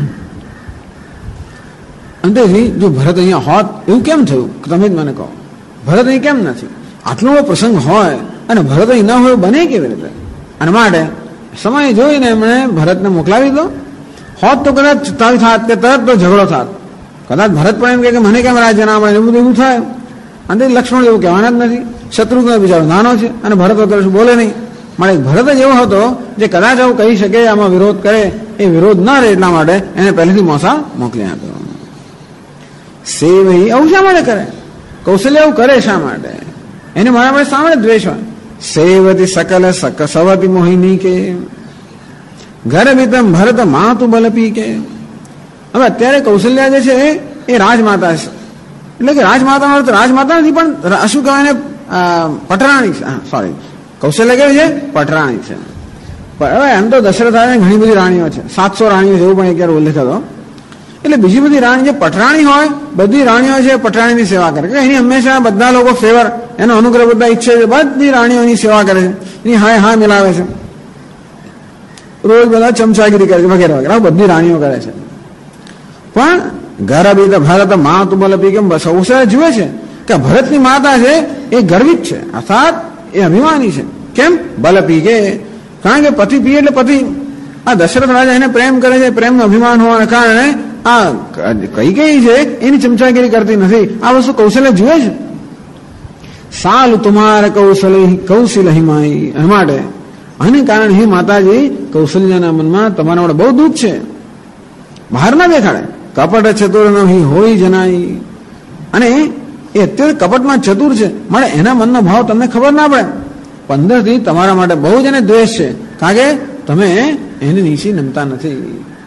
અંતેથી જો ભરત અહીંયા હોત એવું કેમ થયું તમે જ મને કહો. ભરત અહીં કેમ નથી? આટલો પ્રસંગ હોય અને ભરત અહીં ન હોય બને કેવી રીતે? અને માટે સમય જોઈને એમણે ભરતને મોકલાવી દો. હોત તો કદાચ થાત કે તરત તો ઝઘડો થાત. કદાચ ભરત પણ એમ કે મને કેમ રાજ્ય ના મળે એવું બધું થાય. અને લક્ષ્મણ એવું કહેવાના જ નથી. શત્રુઘ્ન બિચારો નાનો છે અને ભરત વગર બોલે નહીં. મારે ભરત જ એવો હતો જે કદાચ આવું કહી શકે, આમાં વિરોધ કરે, એ વિરોધ ના રહે એટલા માટે એને પહેલેથી મોસા મોકલી આપ્યો. સેવ આવું શા માટે કરે? કૌશલ્ય આવું કરે શા માટે? એને મારા માટે શા માટે દ્વેષ હોય? સેવતી સકલ સવતી મોહિની કે ગર્ભિતમ ભરત માતુ બલપી કે. હવે અત્યારે કૌશલ્યા જે છે એ રાજમાતા છે. એટલે કે રાજમાતા નથી પણ શું કહેવાય ને, પટરાણી છે. સોરી, કૌશલ્ય કેવી છે? પટરાણી છે. હવે એમ તો દશરથ ઘણી બધી રાણીઓ છે, 700 રાણીઓ જેવું પણ એક ઉલ્લેખ હતો. એટલે બીજી બધી રાણી જે પટરાણી હોય, બધી રાણીઓ છે પટરાણીની સેવા કરે. એની હંમેશા બધા લોકો ફેવર, એનો અનુગ્રહ બધા ઈચ્છે છે. બધી રાણીઓની સેવા કરે છે, એની હા મિલાવે છે, રોજ બધા ચમચાગીરી કરે છે વગેરે વગેરે. બધી રાણીઓ કરે છે. પણ ગર્ભિત ભરત માતુ બલપી કેમ સૌસે જુએ છે કે ભરતની માતા છે એ ગર્વિત છે, અર્થાત એ અભિમાની છે. કેમ? બલપી કે કારણ કે પતિ પીએ એટલે પતિ. આ દશરથ રાજા એને પ્રેમ કરે છે, પ્રેમનું અભિમાન હોવાના કારણે આ કઈ છે એની ચમચાગીરી કરતી નથી. આ વસ્તુ કૌશલ્ય જુએ છે. સાલ તુમાર કૌશલ હિમાઈ. એ માટે આને કારણે હે માતાજી કૌશલ્યના મનમાં તમારા માટે બહુ દુઃખ છે. બહાર ના દેખાડે. કપટ ચતુર નહીં હોય જનાઈ. અને એ અત્યારે કપટમાં ચતુર છે, માટે એના મનનો ભાવ તમને ખબર ના પડે. 15 થી તમારા માટે બહુ જ એને દ્વેષ છે, કારણ કે તમે એને નીચે નમતા નથી.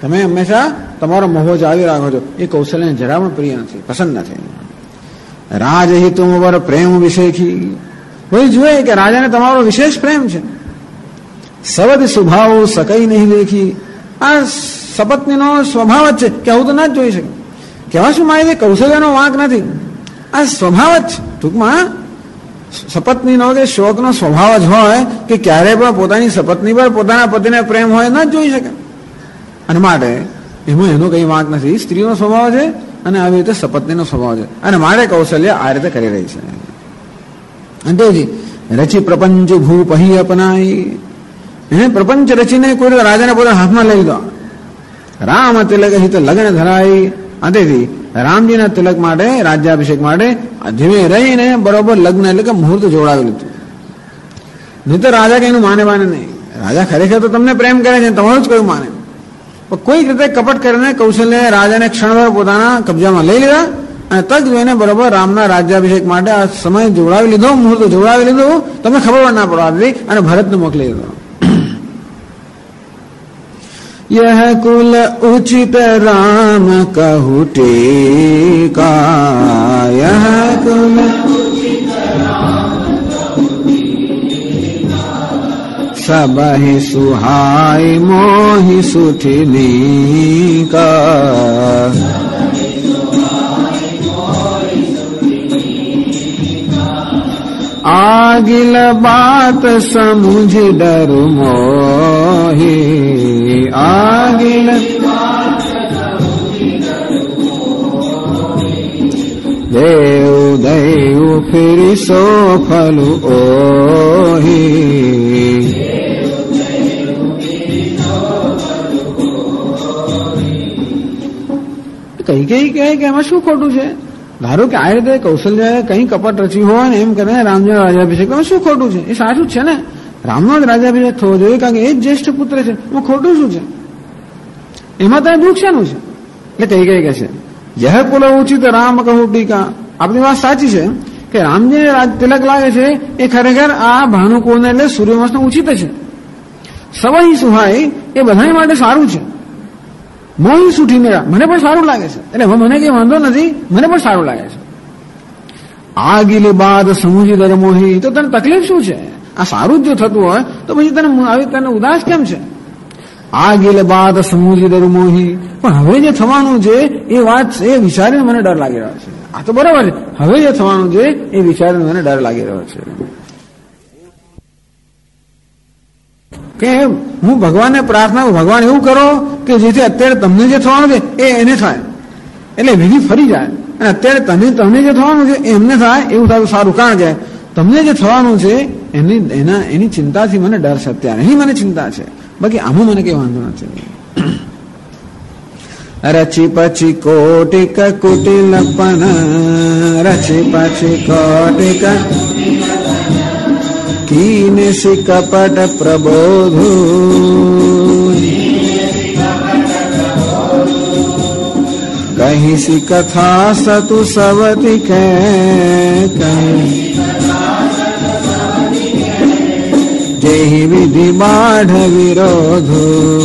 તમે હંમેશા તમારો મોહ જાળવી રાખો છો, એ કૌશલ્યને જરા પણ પ્રિય નથી, પસંદ નથી. રાજહિતુમ વર પ્રેમ વિશેખી, કોઈ જોઈએ કે રાજાને તમારો વિશેષ પ્રેમ છે. સવદ સ્વભાવ સકઈ નહીં દેખી, આ સપત્નીનો સ્વભાવ જ છે કે આવું તો ના જ જોઈ શકે. કહેવા શું મારે કૌશલ્યનો વાંક નથી, આ સ્વભાવ જ છે. ટૂંકમાં સપત્નીનો કે શોકનો સ્વભાવ જ હોય કે ક્યારે પણ પોતાની સપત્ની પર પોતાના પતિને પ્રેમ હોય ના જ જોઈ શકે. અને માટે એમાં એનો કઈ વાંક નથી, સ્ત્રીનો સ્વભાવ છે અને આવી રીતે સપત્નીનો સ્વભાવ છે. અને મારે કૌશલ્ય આ રીતે કરી રહી છે. અંતેજી રચી પ્રપંચ ભૂપહી અપનાઈ, એને પ્રપંચ રચીને કોઈ રાજાને પોતાના હાથમાં લઈ લીધો. રામ તિલક હિત લગ્ન ધરાઈ, અંતેથી રામજીના તિલક માટે, રાજ્યાભિષેક માટે ધીમે રહીને બરોબર લગ્ન એટલે કે મુહૂર્ત જોડાવી લીધું. નહીં તો રાજા કઈનું માને નહીં. રાજા ખરેખર તો તમને પ્રેમ કરે છે, તમારું જ કયું માને. પણ કોઈક રીતે કપટ કરીને કૌશલ્ય રાજાને ક્ષણભર પોતાના કબજામાં લઈ લીધા અને તક જોઈને બરોબર રામના રાજ્યાભિષેક માટે આ સમય જોડાવી લીધો, મુહૂર્ત જોડાવી લીધું, તમને ખબર પણ ના પડવા દીધી અને ભરતને મોકલી દીધો. यह कुल उचित राम कहु टीका, यह कुल सबहि सुहाई मोहि सुठिनी का, आगिल बात समुझ डर मोही, आगिल देव देव फिर सो फलु ओही, કઈ કઈ કહે કે એમાં શું ખોટું છે? ધારો કે આ રીતે કૌશલ્ય કઈ કપટ રચ્યું હોય ને એમ કરે રામજીનો રાજ્યાભિષેક, એમાં શું ખોટું છે? એ સાચું જ છે ને, રામનો જ રાજ્યાભિષેક થવો જોઈએ કારણ કે એ જ જ્યેષ્ઠ પુત્ર છે, એમાં ખોટું શું છે? એમાં તો દુઃખ શાનું છે? એટલે કઈ કઈ કહે છે યહ કુલ ઉચિત રામ કહું ટીકા, આપણી વાત સાચી છે કે રામજીને તિલક લાગે છે એ ખરેખર આ ભાનુકુળને એટલે સૂર્યવંશને ઉચિત છે. સવહી સુહાઈ એ બધા માટે સારું છે. મોહી સુઠી મેળા મને પણ સારું લાગે છે, એટલે હવે મને કઈ વાંધો નથી, મને પણ સારું લાગે છે. આગીલી બાદ સમુજી દર મોહી, તો તને તકલીફ શું છે? આ સારું જ જો થતું હોય તો પછી તને ઉદાસ કેમ છે? આગીલ બાદ સમુજી દર મોહી, પણ હવે જે થવાનું છે એ વાત એ વિચારીને મને ડર લાગી રહ્યો છે. આ તો બરાબર છે, હવે જે થવાનું છે એ વિચારીને મને ડર લાગી રહ્યો છે કે હું ભગવાનને પ્રાર્થના, ભગવાન એવું કરો કે જેથી અત્યારે તમને જે થવાનું છે એ એને થાય, એટલે વિધિ ફરી જાય અને અત્યારે તમને જે થવાનું છે એ એમને થાય એવું થાય સારું. કારણ કે તમને જે થવાનું છે એની ચિંતાથી મને ડર છે, અત્યારે એની મને ચિંતા છે, બાકી આમાં મને કઈ વાંધો નથી. રચી પછી કોટિક કુટિલ પણ, રચી પછી કોટિક કીનેસી કપટ પ્રબોધુ, કહીસી કથા સતુ સવતી કે, જેહી વિધિ બાઢ વિરોધુ.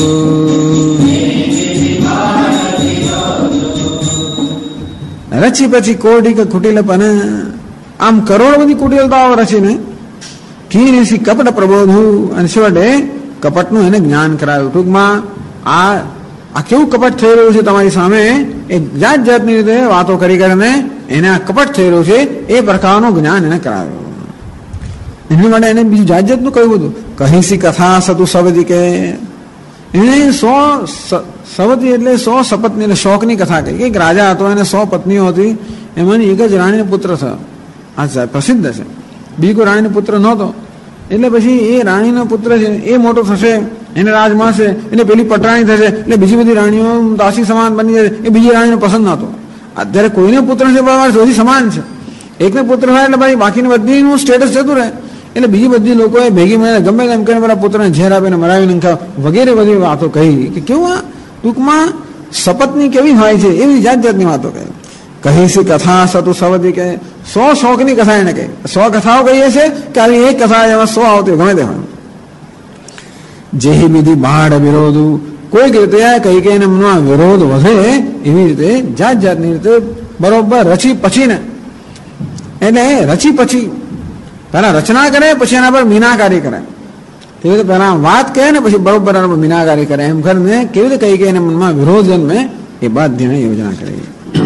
રચી પછી કોટિક કુટિલ પણ, આમ કરોડ બધી કુટિલતાઓ રચીને કીનેસી કપટ પ્રબોધુ, અને છેવટે કપટનું એને જ્ઞાન કરાવ્યું. ટૂંકમાં આ કેવું કપટ થઈ રહ્યું છે તમારી સામે, એ જાત જાતની રીતે વાતો કરી કરીને એને આ કપટ થઈ રહ્યું છે એ પ્રકારનું જ્ઞાન એને કરાવ્યું. એની માટે એને બીજું જાત જાતનું કહ્યું બધું. કહીસી કથા સતુ સવતી કે, એને 100 સવતી એટલે 100 સપત્ની એટલે શોકની કથા કહી. એક રાજા હતો, એને 100 પત્નીઓ હતી, એમાંની એક જ રાણીનો પુત્ર થયો. આ પ્રસિદ્ધ છે, બીજો કોઈ રાણીનો પુત્ર નહોતો. એટલે પછી એ રાણીનો પુત્ર છે એ મોટો થશે, એને રાજ મળશે, એટલે પેલી પટરાણી થશે, એટલે બીજી બધી રાણીઓ દાસી સમાન બની જશે. એ બીજી રાણીનો પસંદ નહોતો. અત્યારે કોઈને પુત્ર છે બધી સમાન છે, એકને પુત્ર થાય એટલે ભાઈ બાકીની બધીનું સ્ટેટસ જતું રહે. એટલે બીજી બધી લોકોએ ભેગી મળીને ગમે તેમ કરીને મારા પુત્રને ઝેર આપીને મરાવીને ખાવ વગેરે બધી વાતો કહી કે કેવું આ ટૂંકમાં શપથની કેવી હોય છે એવી જાત જાતની વાતો કહી. કહીસી કથા સતુ સવતી કે 100 શોકની કથા એને કહી. 100 કથાઓ કહીએ છે કે આવી એક કથા એમાં 100 આવતી ગમે તે હોય. જેહી વિધિ બાઢ વિરોધું કોઈક રીતે કઈ કઈને મનમાં વિરોધ વધે એવી રીતે જાત જાતની રીતે બરોબર રચી પછીને, એટલે રચી પછી પહેલા રચના કરે પછી એના પર મીનાકારી કરે. તેવી રીતે પહેલા વાત કહે ને પછી બરોબર એના પર મીનાકારી કરે. એમ કરીને કેવી રીતે કઈ કઈને મનમાં વિરોધ જન્મે એ બાધ્યને યોજના કરી.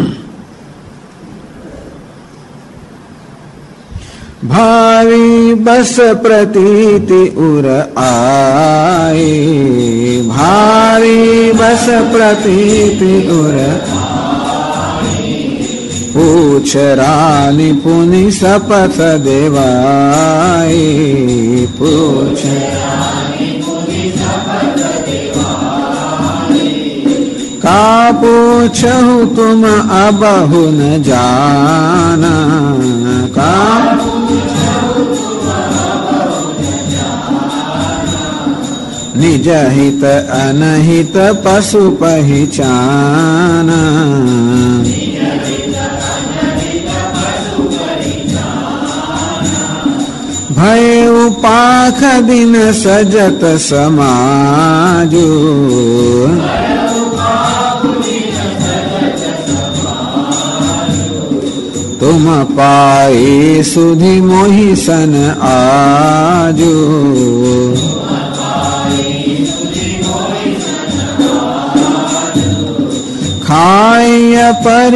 ભાવી બસ પ્રતીતિ ઉર આઈ, ભાવી બસ પ્રતીતિ ઉર પૂછ રાની પુની શપથ દેવાઈ, પૂછ કા પૂછું તુમ અબહુ ન જાના, કા નિજ હિત અનહિત પશુ પહેચાના, ભય પાખ દિન સજત સમાજુ, તુમ પાઈ સુધી મોહી સન આજુ, ખાય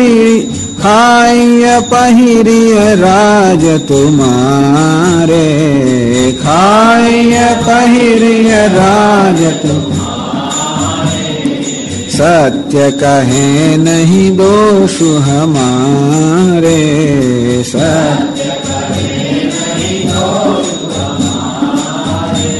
પહેરીય રાજ તુમારે, ખાય પહેરીય રાજ તુમારે, સત્ય કહે નહીં દોષ હમારે, સત્ય કહે નહીં દોષ હમારે.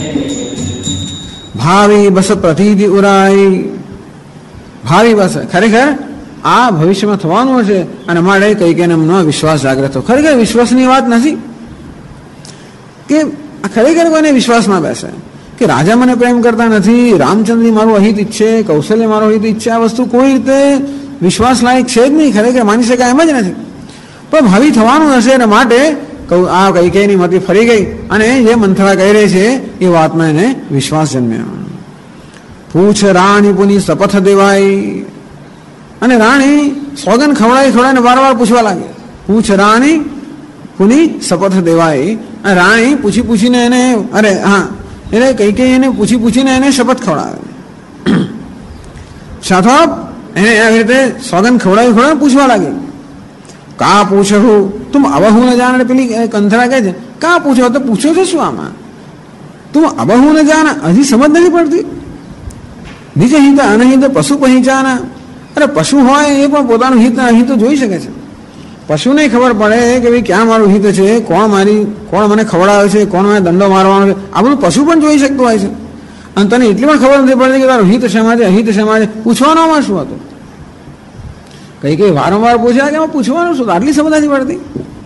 ભાવી બસ પ્રતીતિ ઉરાઈ, ભાવી બસ ખરેખર આ ભવિષ્યમાં થવાનું હશે અને અમારે કઈ કઈને એમનો વિશ્વાસ જાગ્રત થયો. ખરેખર વિશ્વાસની વાત નથી કે ખરેખર કોઈને વિશ્વાસ ના બેસે કે રાજા મને પ્રેમ કરતા નથી, રામચંદ્ર મારું અહિત ઈચ્છે, કૌશલ્ય મારો અહિત ઈચ્છે, આ વસ્તુ કોઈ રીતે વિશ્વાસ લાયક છે જ નહીં. ખરેખર માની શકાય એમ જ નથી. પણ ભાવિ થવાનું હશે અને માટે આ કઈ કઈની મતી ફરી ગઈ અને જે મંથરા કહી રહી છે એ વાતમાં એને વિશ્વાસ જન્મ્યો. પૂછ રાણી પુની શપથ દેવાઈ, અને રાણી સોગન ખવડાવીને વારવાર પૂછવા લાગે. પૂછ રાણી પુની શપથ દેવાઈ, અને રાણી પૂછીને એને એટલે કઈ એને પૂછીને એને શપથ ખવડાવે. સાથો એને એવી રીતે સોગન ખવડાવી પૂછવા લાગે. કા પૂછું તું અબહુ ન જાણ, પેલી કંથરા કહે છે કા પૂછો, તો પૂછો છો શું આમાં? તું અબહુ ન જાણ, હજી સમજ નથી પડતી. નિજ હિત અનહિત પશુ પહેચાના, અરે પશુ હોય એ પણ પોતાનું હિત અહિત જોઈ શકે છે. પશુને ખબર પડે કે ભાઈ ક્યાં મારું હિત છે, કોણ મને ખવડાવે છે, કોણ મને દંડો મારવાનો છે, આ બધું પશુ પણ જોઈ શકતું હોય છે. અને તને એટલી પણ ખબર નથી પડતી કે તારું હિત શેમાં છે, અહિત શેમાં છે. પૂછવાનોમાં શું હતું? કઈ વારંવાર પૂછ્યા કે એમાં પૂછવાનું શું, આટલી સમજ નથી પડતી.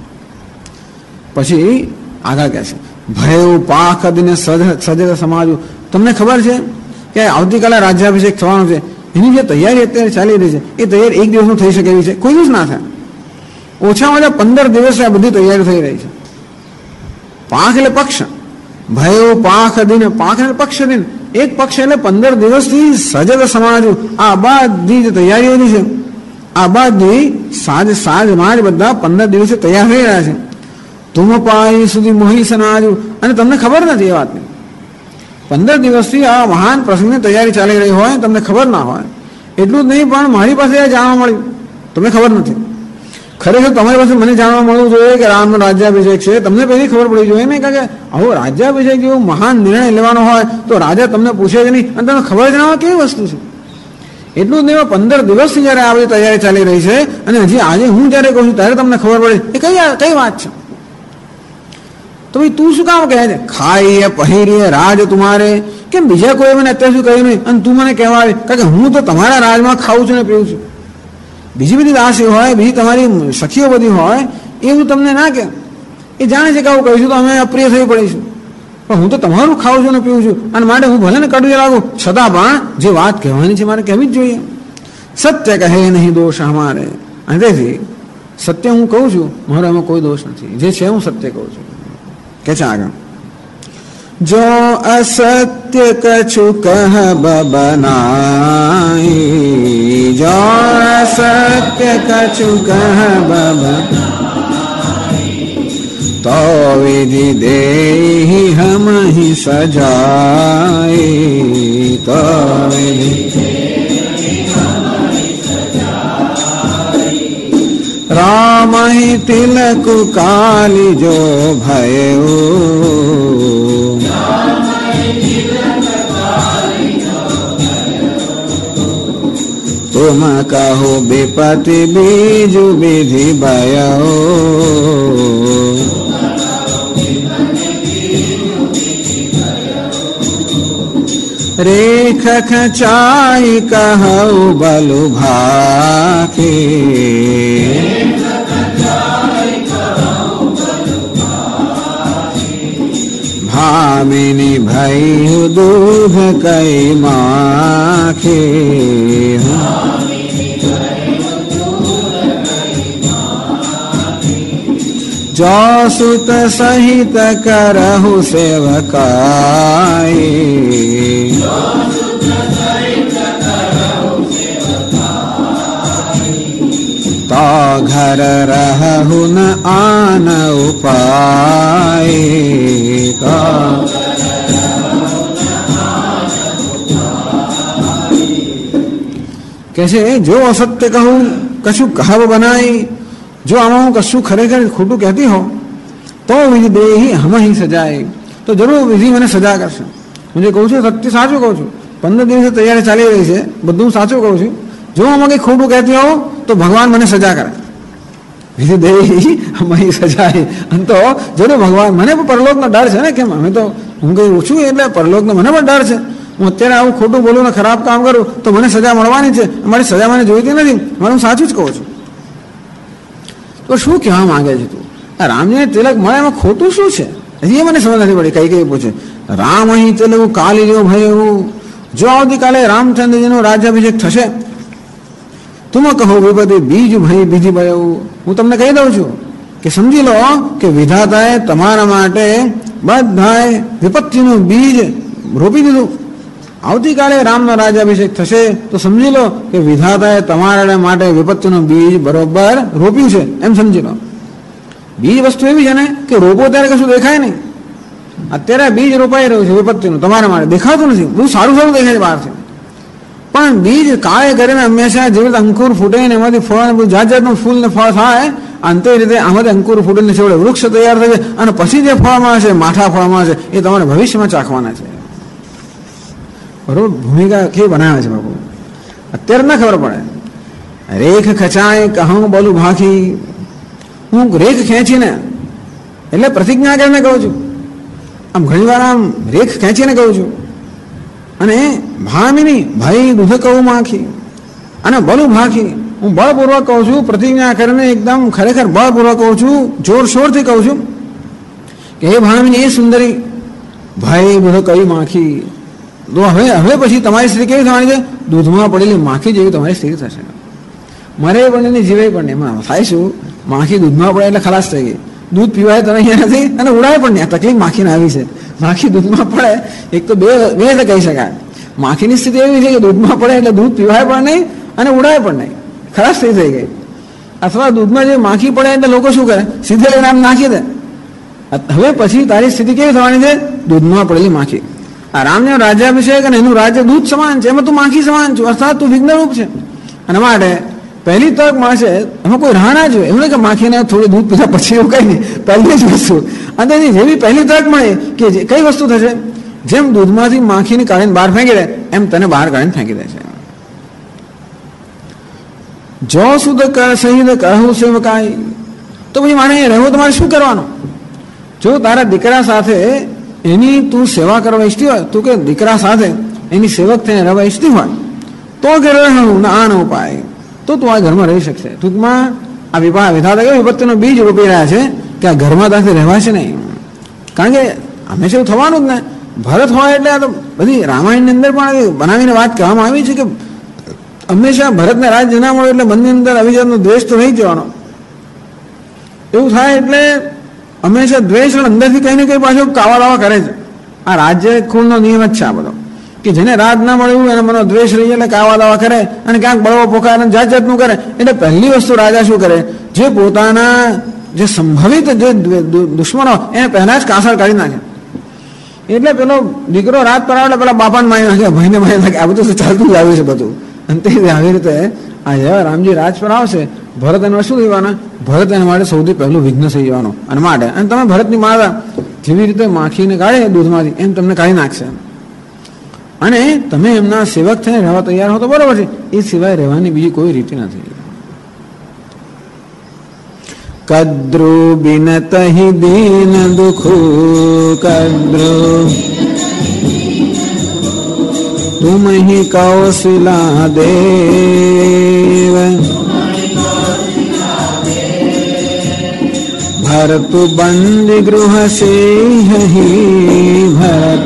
પછી આગળ કહે છે ભય પાખ દિને સજત સમાજુ, તમને ખબર છે કે આવતીકાલે રાજ્યાભિષેક થવાનો છે, એની જે તૈયારી અત્યારે ચાલી રહી છે એ તૈયારી એક દિવસમાં થઈ શકે એવી છે? કોઈ દિવસ ના થાય. ઓછામાં ઓછા 15 દિવસ આ બધી તૈયારી થઈ રહી છે. પાંખ એટલે પક્ષ, ભયો પાંખ દિન, પાંખ એટલે પક્ષ દિન, એક પક્ષ એટલે 15 દિવસથી સજત સમાજ. આ બધી જે તૈયારીઓ છે આ બધી સાંજમાં જ બધા 15 દિવસે તૈયાર થઈ રહ્યા છે. તુમ પાઈ સુધી મોહી સનાજુ, અને તમને ખબર નથી એ વાતની. 15 દિવસથી આ મહાન પ્રસંગની તૈયારી ચાલી રહી હોય, તમને ખબર ના હોય. એટલું જ નહીં પણ મારી પાસે જાણવા મળ્યું, તમને ખબર નથી. ખરેખર તમારી પાસે મને જાણવા મળવું જોઈએ કે રામનો રાજ્યાભિષેક છે, તમને પહેલી ખબર પડી જોઈએ ને. કારણ કે આવો રાજ્યાભિષેક જેવો મહાન નિર્ણય લેવાનો હોય તો રાજા તમને પૂછે જ નહીં અને તમને ખબર જ ના હોય કેવી વસ્તુ છે. એટલું જ નહીં, 15 દિવસથી જયારે આ બધી તૈયારી ચાલી રહી છે અને હજી આજે હું જયારે કહું છું ત્યારે તમને ખબર પડે એ કઈ વાત છે. તો ભાઈ તું શું કામ કહે છે ખાઈએ પહેરીએ રાજ તુમારે, કેમ બીજા કોઈ મને અત્યાર સુધી કહ્યું નહીં અને તું મને કહેવાય? કારણ કે હું તો તમારા રાજમાં ખાઉં છું ને પીવું છું. બીજી બધી દાસી હોય, બીજી તમારી સખીઓ બધી હોય, એવું તમને ના કે એ જાણે છે કે આવું કહીશું તો અમે અપ્રિય થઈ પડીશું. પણ હું તો તમારું ખાઉં છું ને પીવું છું અને માટે હું ભલે ને કડવી લાગુ, છતાં પણ જે વાત કહેવાની છે મારે કહેવી જ જોઈએ. સત્ય કહે નહીં દોષ અમારે, અને તેથી સત્ય હું કહું છું, મારો એમાં કોઈ દોષ નથી. જે છે હું સત્ય કહું છું. કે છે આગળ जो असत्य कछु कह बनाई, जो असत्य कछु कह बनाई, तो विधि देहि हम ही सजाए, तो विधि राम ही तिलक काली जो भयो, तुम कहो विपत्ति बीज विधि भयो, रेख खचाई कहु बलु भाके, भामिनी भई दूध कई माखे, जो सुत सहित करहु सेवकाई, तो घर रहु न आन उपाय, कैसे जो असत्य कहूं कछु कहव बनाई, जो आमा कशु खरेखर खोटू कहती हो तो विधि दे ही हम ही सजाए, तो जरूर विधि मैंने सजा करशे। मुझे कहूँ છું સત્ય સાચું કહું છું, 15 દિવસે તૈયારી ચાલી રહી છે, બધું સાચું કહું છું, જો આમાં કંઈ ખોટું કહેતી હો તો ભગવાન મને સજા કરે, વિધિ દે હમ ही સજાએ। અને તો જરૂર ભગવાન મને પણ પરલોકનો ડર છે ને, કેમ અમે તો હું કંઈ ઓછું એટલે પરલોકનો મને પણ ડર છે, હું અત્યારે આવું ખોટું બોલું ને ખરાબ કામ કરું તો મને સજા મળવાની છે, મારી સજા મને જોઈતી નથી, મારે હું સાચું જ કહું છું। તો શું કહેવા માંગે છે તું? આ રામને તિલક મળે એમાં ખોટું શું છે? હજી એ મને સમજ નથી પડી। કઈ કઈ પૂછે રામ અહીં તિલક કાલી જેવો ભાઈ એવું, જો આવતીકાલે રામચંદ્રજીનો રાજ્યાભિષેક થશે, તુમ કહો વિપત્તિ બીજ ભાઈ બીજી ભાઈ, હું તમને કહી દઉં છું કે સમજી લો કે વિધાતાએ તમારા માટે બધાએ વિપત્તિનું બીજ રોપી દીધું। આવતીકાલે રામનો રાજ્યાભિષેક થશે તો સમજી લો કે વિધાતાએ તમારા માટે વિપત્તિનું બીજ બરોબર રોપ્યું છે, એમ સમજી લો। બીજ વસ્તુ એવી છે ને કે રોપો ત્યારે કશું દેખાય નહીં, અત્યારે બીજ રોપાઈ રહ્યું છે વિપત્તિનું તમારા માટે, દેખાતું નથી, બહુ સારું સારું દેખાય છે બહારથી, પણ બીજ કાળે કરીને હંમેશા જેવી રીતે અંકુર ફૂટે ને એમાંથી ફળ ને જાત જાતનું ફૂલ ને ફળ થાય, અંતે રીતે આમાંથી અંકુર ફૂટીને છેવડે વૃક્ષ તૈયાર થશે, અને પછી જે ફળમાં હશે માઠા ફળમાં હશે એ તમારે ભવિષ્યમાં ચાખવાના છે। બરોબર ભૂમિકા કેવી બનાવે છે બાપુ, અત્યારે ના ખબર પડે। રેખ ખચાય કહું બોલું ભાખી, હું રેખ ખેંચીને એટલે પ્રતિજ્ઞા કરીને કહું છું, આમ ઘણી વાર આમ રેખ ખેંચીને કહું છું, અને ભામિની ભાઈ દૂધ કહું માખી, અને બલું ભાખી હું બળપૂર્વક કહું છું, પ્રતિજ્ઞા કરીને એકદમ ખરેખર બળપૂર્વક કહું છું, જોરશોરથી કહું છું કે હે ભામિની એ સુંદરી ભાઈ દૂધ કહી માખી, તો હવે પછી તમારી સ્થિતિ કેવી થવાની છે? દૂધમાં પડેલી માખી જેવી તમારી સ્થિતિ થશે, મરે પણ નહીં જીવે પણ નહીં। એમાં થાય શું, માખી દૂધમાં પડે એટલે ખલાસ થઈ ગઈ, દૂધ પીવાય તો નહીં નથી અને ઉડાય પણ નહીં, તકલીફ માખીને આવી છે। માખી દૂધમાં પડે એક તો બે રીતે કહી શકાય, માખીની સ્થિતિ એવી છે કે દૂધમાં પડે એટલે દૂધ પીવાય પણ નહીં અને ઉડાય પણ નહીં, ખલાસ થઈ ગઈ। અથવા દૂધમાં જે માખી પડે એટલે લોકો શું કરે, સીધે લઈને આમ નાખી દે। હવે પછી તારી સ્થિતિ કેવી થવાની છે? દૂધમાં પડેલી માખી। આ રામનો રાજ્યાભિષેક અને એનું રાજ્ય દૂધ સમાન છે, એમાં તું માખી સમાન છું, અર્થાત તું વિઘ્નરૂપ છે। અને માટે પહેલી તક મળશે એમાં કોઈ રાહ ના જોઈએ, એવું નહીં કે માખીને થોડું દૂધ પીધા પછી એવું કંઈ નહીં, પહેલી જ વસ્તુ, અને જેવી પહેલી તક મળે કે કઈ વસ્તુ થશે, જેમ દૂધમાંથી માખીને કાઢીને બહાર ફેંકી દે એમ તને બહાર કાઢીને ફેંકી દે છે। જો સુદ કર સહિત કહું સેવકાઈ, તો પછી માને રહેવું તમારે શું કરવાનું? જો તારા દીકરા સાથે એની તું સેવા કરવા ઈચ્છતી હોય, તું કે દીકરા સાથે એની સેવક થઈને રહેવા ઈચ્છતી હોય તો ઘરે રહેવું ના આનો ઉપાય, તો તું આ ઘરમાં રહી શકશે। ટૂંકમાં આ વિધાતા કે વિપત્તિનો બીજ રોપી રહ્યા છે કે આ ઘરમાં તાથી રહેવાશે નહીં, કારણ કે હંમેશા એવું થવાનું જ ને। ભરત હોય એટલે આ તો બધી રામાયણની અંદર પણ બનાવીને વાત કહેવામાં આવી છે કે હંમેશા ભરતને રાજ્ય ના મળે એટલે મનની અંદર આવી જાતનો દ્વેષ તો રહી જવાનો, એવું થાય એટલે હંમેશા દ્વેષ અંદરથી કંઈ ને કંઈ પાછો કાવા દાવા કરે છે। આ રાજ્ય કુળનો નિયમ જ છે આ બધો, કે જેને રાજ ના મળ્યું એને મનો દ્વેષ રહી જાય, એટલે કાવા દાવા કરે અને ક્યાંક બળવો પોકારે જાત જાતનું કરે. એટલે પહેલી વસ્તુ રાજા શું કરે, જે પોતાના જે સંભવિત જે દુશ્મનો એને પહેલા જ કાસળ કાઢી નાખે. એટલે પેલો દીકરો રાત પર આવે પેલા બાપાને મારી નાખે, ભાઈને મારી નાખે. આ બધું ચાલતું જ આવ્યું છે બધું. અંતે આવી રીતે આ જેવા રામજી રાજ પર આવશે, ભરત એના શું થવાના, ભરત એના માટે સૌથી પહેલું વિઘ્ન થઈ જવાનો. અને માટે અને તમે ભરતની માતા જેવી રીતે માખીને કાઢે દૂધમાંથી એમ તમને કાઢી નાખશે. અને તમે એમના સેવક થઈને રહેવા તૈયાર હો તો બરોબર છે, એ સિવાય રહેવાની બીજી કોઈ રીતિ નથી. કદ્રુ બિનત હિ દીન દુખુ કદ્રુ તુમ હિ કૌશલા દેવ ભરતુ બંદી ગૃહ સિંહ ભરત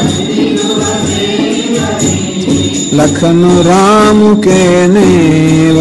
લખનુ રામ કે નેવ.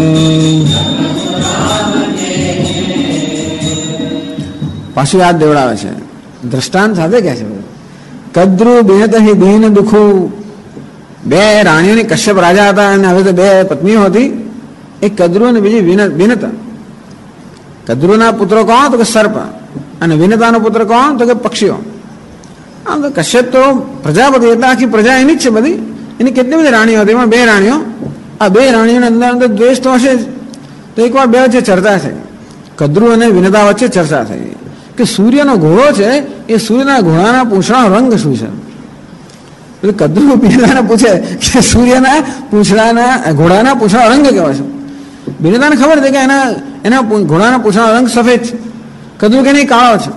પાછું યાદ દેવડાવે છે દ્રષ્ટાંત સાથે કહે છે. કદ્રુ બિનત હિ દીન દુખુ, બે રાણીઓની કશ્યપ રાજા હતા અને હવે તો બે પત્નીઓ હતી, એક કદ્રુ અને બીજી વિનત. કદ્રુના પુત્રો કોણ તો કે સર્પ, અને વિનતાનો પુત્ર કોણ તો કે પક્ષીઓ. આમ તો કશ્યપ તો પ્રજાપતિ એટલે આખી પ્રજા એની જ છે બધી, એની કેટલી બધી રાણીઓ હતી. એમાં બે રાણીઓ, આ બે રાણીઓને અંદર અંદર દ્વેષ તો હશે જ. તો એકવાર બે વચ્ચે ચર્ચા થઈ, કદ્રુ અને વિનતા વચ્ચે ચર્ચા થઈ કે સૂર્યનો ઘોડો છે, એ સૂર્યના ઘોડાના પૂંછડાનો રંગ શું છે. એટલે કદ્રુ વિનતાને પૂછે કે સૂર્યના પૂંછડાના ઘોડાના પૂંછડાનો રંગ કેવો છે. વિનતાને ખબર છે કે એના ઘોડાના પૂંછડાનો રંગ સફેદ છે. કદ્રુ કે નહીં કાળો છે,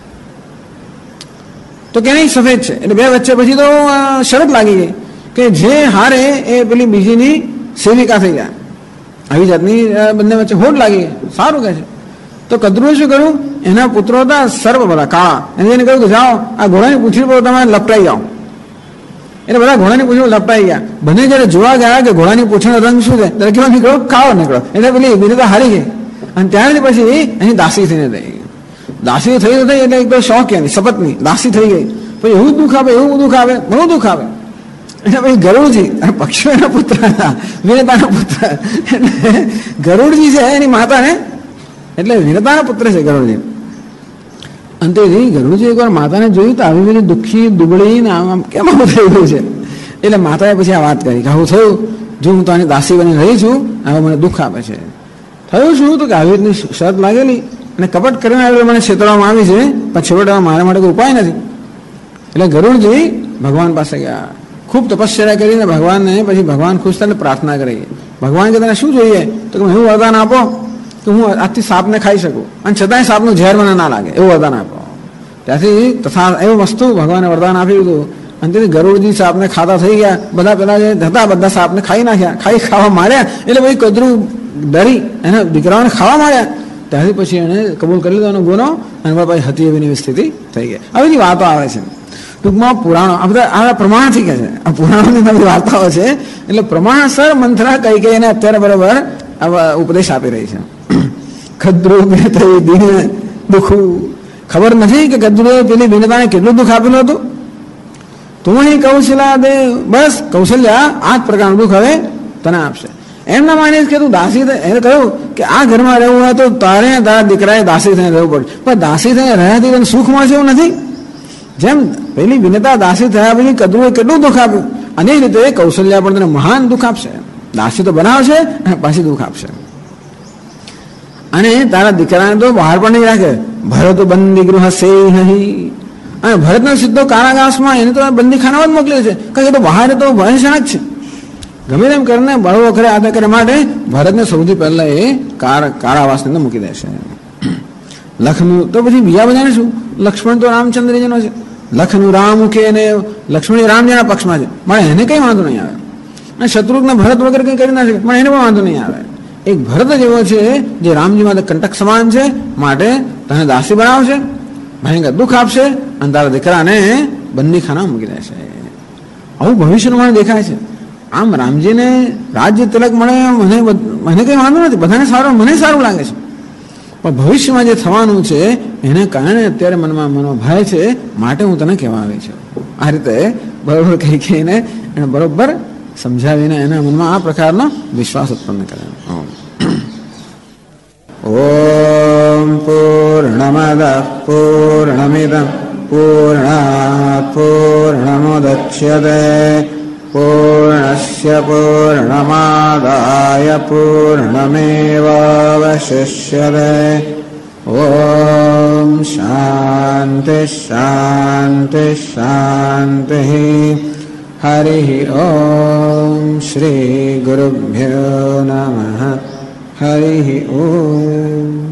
તો કે નહીં સફેદ છે. એટલે બે વચ્ચે પછી તો શરત લાગી ગઈ કે જે હારે એ પેલી બીજીની સેવિકા થઈ જાય. આવી જાતની બંને વચ્ચે હોડ લાગી ગઈ. સારું કહે છે. તો કદ્રુએ શું કર્યું, એના પુત્રો હતા સર્પ બધા કાળા, એને કહ્યું કે જાઓ આ ઘોડાની પૂંછડી પર તમે લપટાઈ જાઓ. એટલે બધા ઘોડાની પૂંછડી લપટાઈ ગયા. બંને જયારે જોવા ગયા કે ઘોડાની પૂંછડીનો રંગ શું છે, ત્યારે કેવા નીકળ્યો, કાળો નીકળ્યો. એટલે પેલી વિનતા હારી ગઈ અને ત્યારથી પછી એની દાસી થઈને થઈ. દાસી થઈ એટલે એક તો શોખ એની શપથની દાસી થઈ ગઈ. પછી એવું દુઃખ આવે, એવું દુઃખ આવે, બહુ દુઃખ આવે. એટલે પછી ગરુડજી અને પક્ષીઓના પુત્ર હતા, વિનતાના પુત્ર. એટલે ગરુડજી છે એની માતાને, એટલે વિનતાના પુત્ર છે ગરુડજી. અંતેથી ગરુડજી એકવાર માતાને જોયું તો આવી બધી દુઃખી દુબળી ને આમ કેમ આવું થઈ ગયું છે. એટલે માતાએ પછી આ વાત કરી કે આવું થયું, જો હું તો આની દાસી બની રહી છું, હવે મને દુઃખ આપે છે. થયું શું તો કે આવી રીતની શરત લાગેલી અને કપટ કરીને આવી મને છેતરવામાં આવી છે, પણ છેવટે મારા માટે કોઈ ઉપાય નથી. એટલે ગરુડજી ભગવાન પાસે ગયા, ખૂબ તપસ્યા કરીને ભગવાનને પછી ભગવાન ખુશ થઈને પ્રાર્થના કરી. ભગવાન કે તને શું જોઈએ, તો કે એવું વરદાન આપો કે હું આજથી સાપને ખાઈ શકું અને છતાંય સાપનું ઝેર મને ના લાગે, એવું વરદાન આપો. ત્યાંથી તથા એવું વસ્તુ ભગવાને વરદાન આપ્યું હતું. અને તેથી ગરુડજી સાપને ખાતા થઈ ગયા. બધા પેલા જે હતા બધા સાપને ખાઈ નાખ્યા, ખાવા માર્યા. એટલે પછી કદ્રુ ડરી એના દીકરાઓને ખાવા માર્યા. ત્યાંથી પછી એને કબૂલ કરી લીધો એનો ગુનો, અને પછી હતી એવી સ્થિતિ થઈ ગઈ. આવી વાતો આવે છે ટૂંકમાં પુરાણો, આ બધા આ પ્રમાણથી કહે છે, આ પુરાણોની બધી વાર્તાઓ છે. એટલે પ્રમાણસર મંથરા કઈ કઈ એને અત્યારે બરોબર ઉપદેશ આપી રહી છે. કદ્રુ દીન દુઃખું, ખબર નથી કે કદ્રુએ પેલી વિનતાને કેટલું દુઃખ આપેલું હતું. તું અહીં કૌશલ્યા દે, બસ કૌશલ્યા આ જ પ્રકારનું દુઃખ હવે તને આપશે. એમ ના માનીશ કે તું દાસી એને કહ્યું કે આ ઘરમાં રહેવું હોય તો તારે તારા દીકરાએ દાસી થઈને રહેવું પડે, પણ દાસી થઈને રહ્યાથી તને સુખ મળશે એવું નથી. જેમ પેલી વિનતા દાસી થયા પછી કદ્રુએ કેટલું દુઃખ આપ્યું, અને એ રીતે કૌશલ્યા પણ તને મહાન દુઃખ આપશે. દાસી તો બનાવશે અને પાછી દુઃખ આપશે. અને તારા દીકરાને તો બહાર પણ નહીં રાખે. ભરત બંદી ગૃહ સિંહ, અને ભરતનો સીધો કારાગાસમાં એને તો બંદીખાનામાં જ મોકલ્યો છે, કારણ કે તો બહાર તો ભયશાળ જ છે. ગમે તેમ કરીને બળવો કરે આદર કરે માટે ભરતને સૌથી પહેલા એ કારાવાસની અંદર મૂકી દેશે. લખનું તો પછી બીજા બધાને શું, લક્ષ્મણ તો રામચંદ્રજીનો છે. લખનું રામ કે એને લક્ષ્મણ રામજીના પક્ષમાં છે, પણ એને કઈ વાંધો નહીં આવે. અને શત્રુઘ્ન ભરત વગેરે કઈ કરી ના શકે, પણ એને પણ વાંધો નહીં આવે. એક ભરત જ એવો છે જે રામજી માટે કંટક સમાન છે, માટે તને દાસી બનાવશે, ભયંકર દુઃખ આપશે અને તારા દીકરાને બંદીખાના મૂકી દેશે. આવું ભવિષ્યનું મને દેખાય છે. આમ રામજીને રાજ્ય તિલક મળે મને કઈ વાંધો નથી, બધાને સારું, મને સારું લાગે છે. પણ ભવિષ્યમાં જે થવાનું છે એને કારણે અત્યારે મનમાં મનોભાય છે, માટે હું તને કહેવા આવી છું. આ રીતે બરોબર કહી કહીને એને બરોબર સમજાવીને એના મનમાં આ પ્રકારનો વિશ્વાસ ઉત્પન્ન કર્યો. ઓમ પૂર્ણમદ પૂર્ણમિદં પૂર્ણાત પૂર્ણમુદચ્યતે પૂર્ણસ્ય પૂર્ણમાદાય પૂર્ણમેવાવશિષ્યતે. ઓમ શાંતિ શાંતિ શાંતિ. હરિ ઓમ શ્રી ગુરુભ્યો નમઃ. હરિ ઓમ.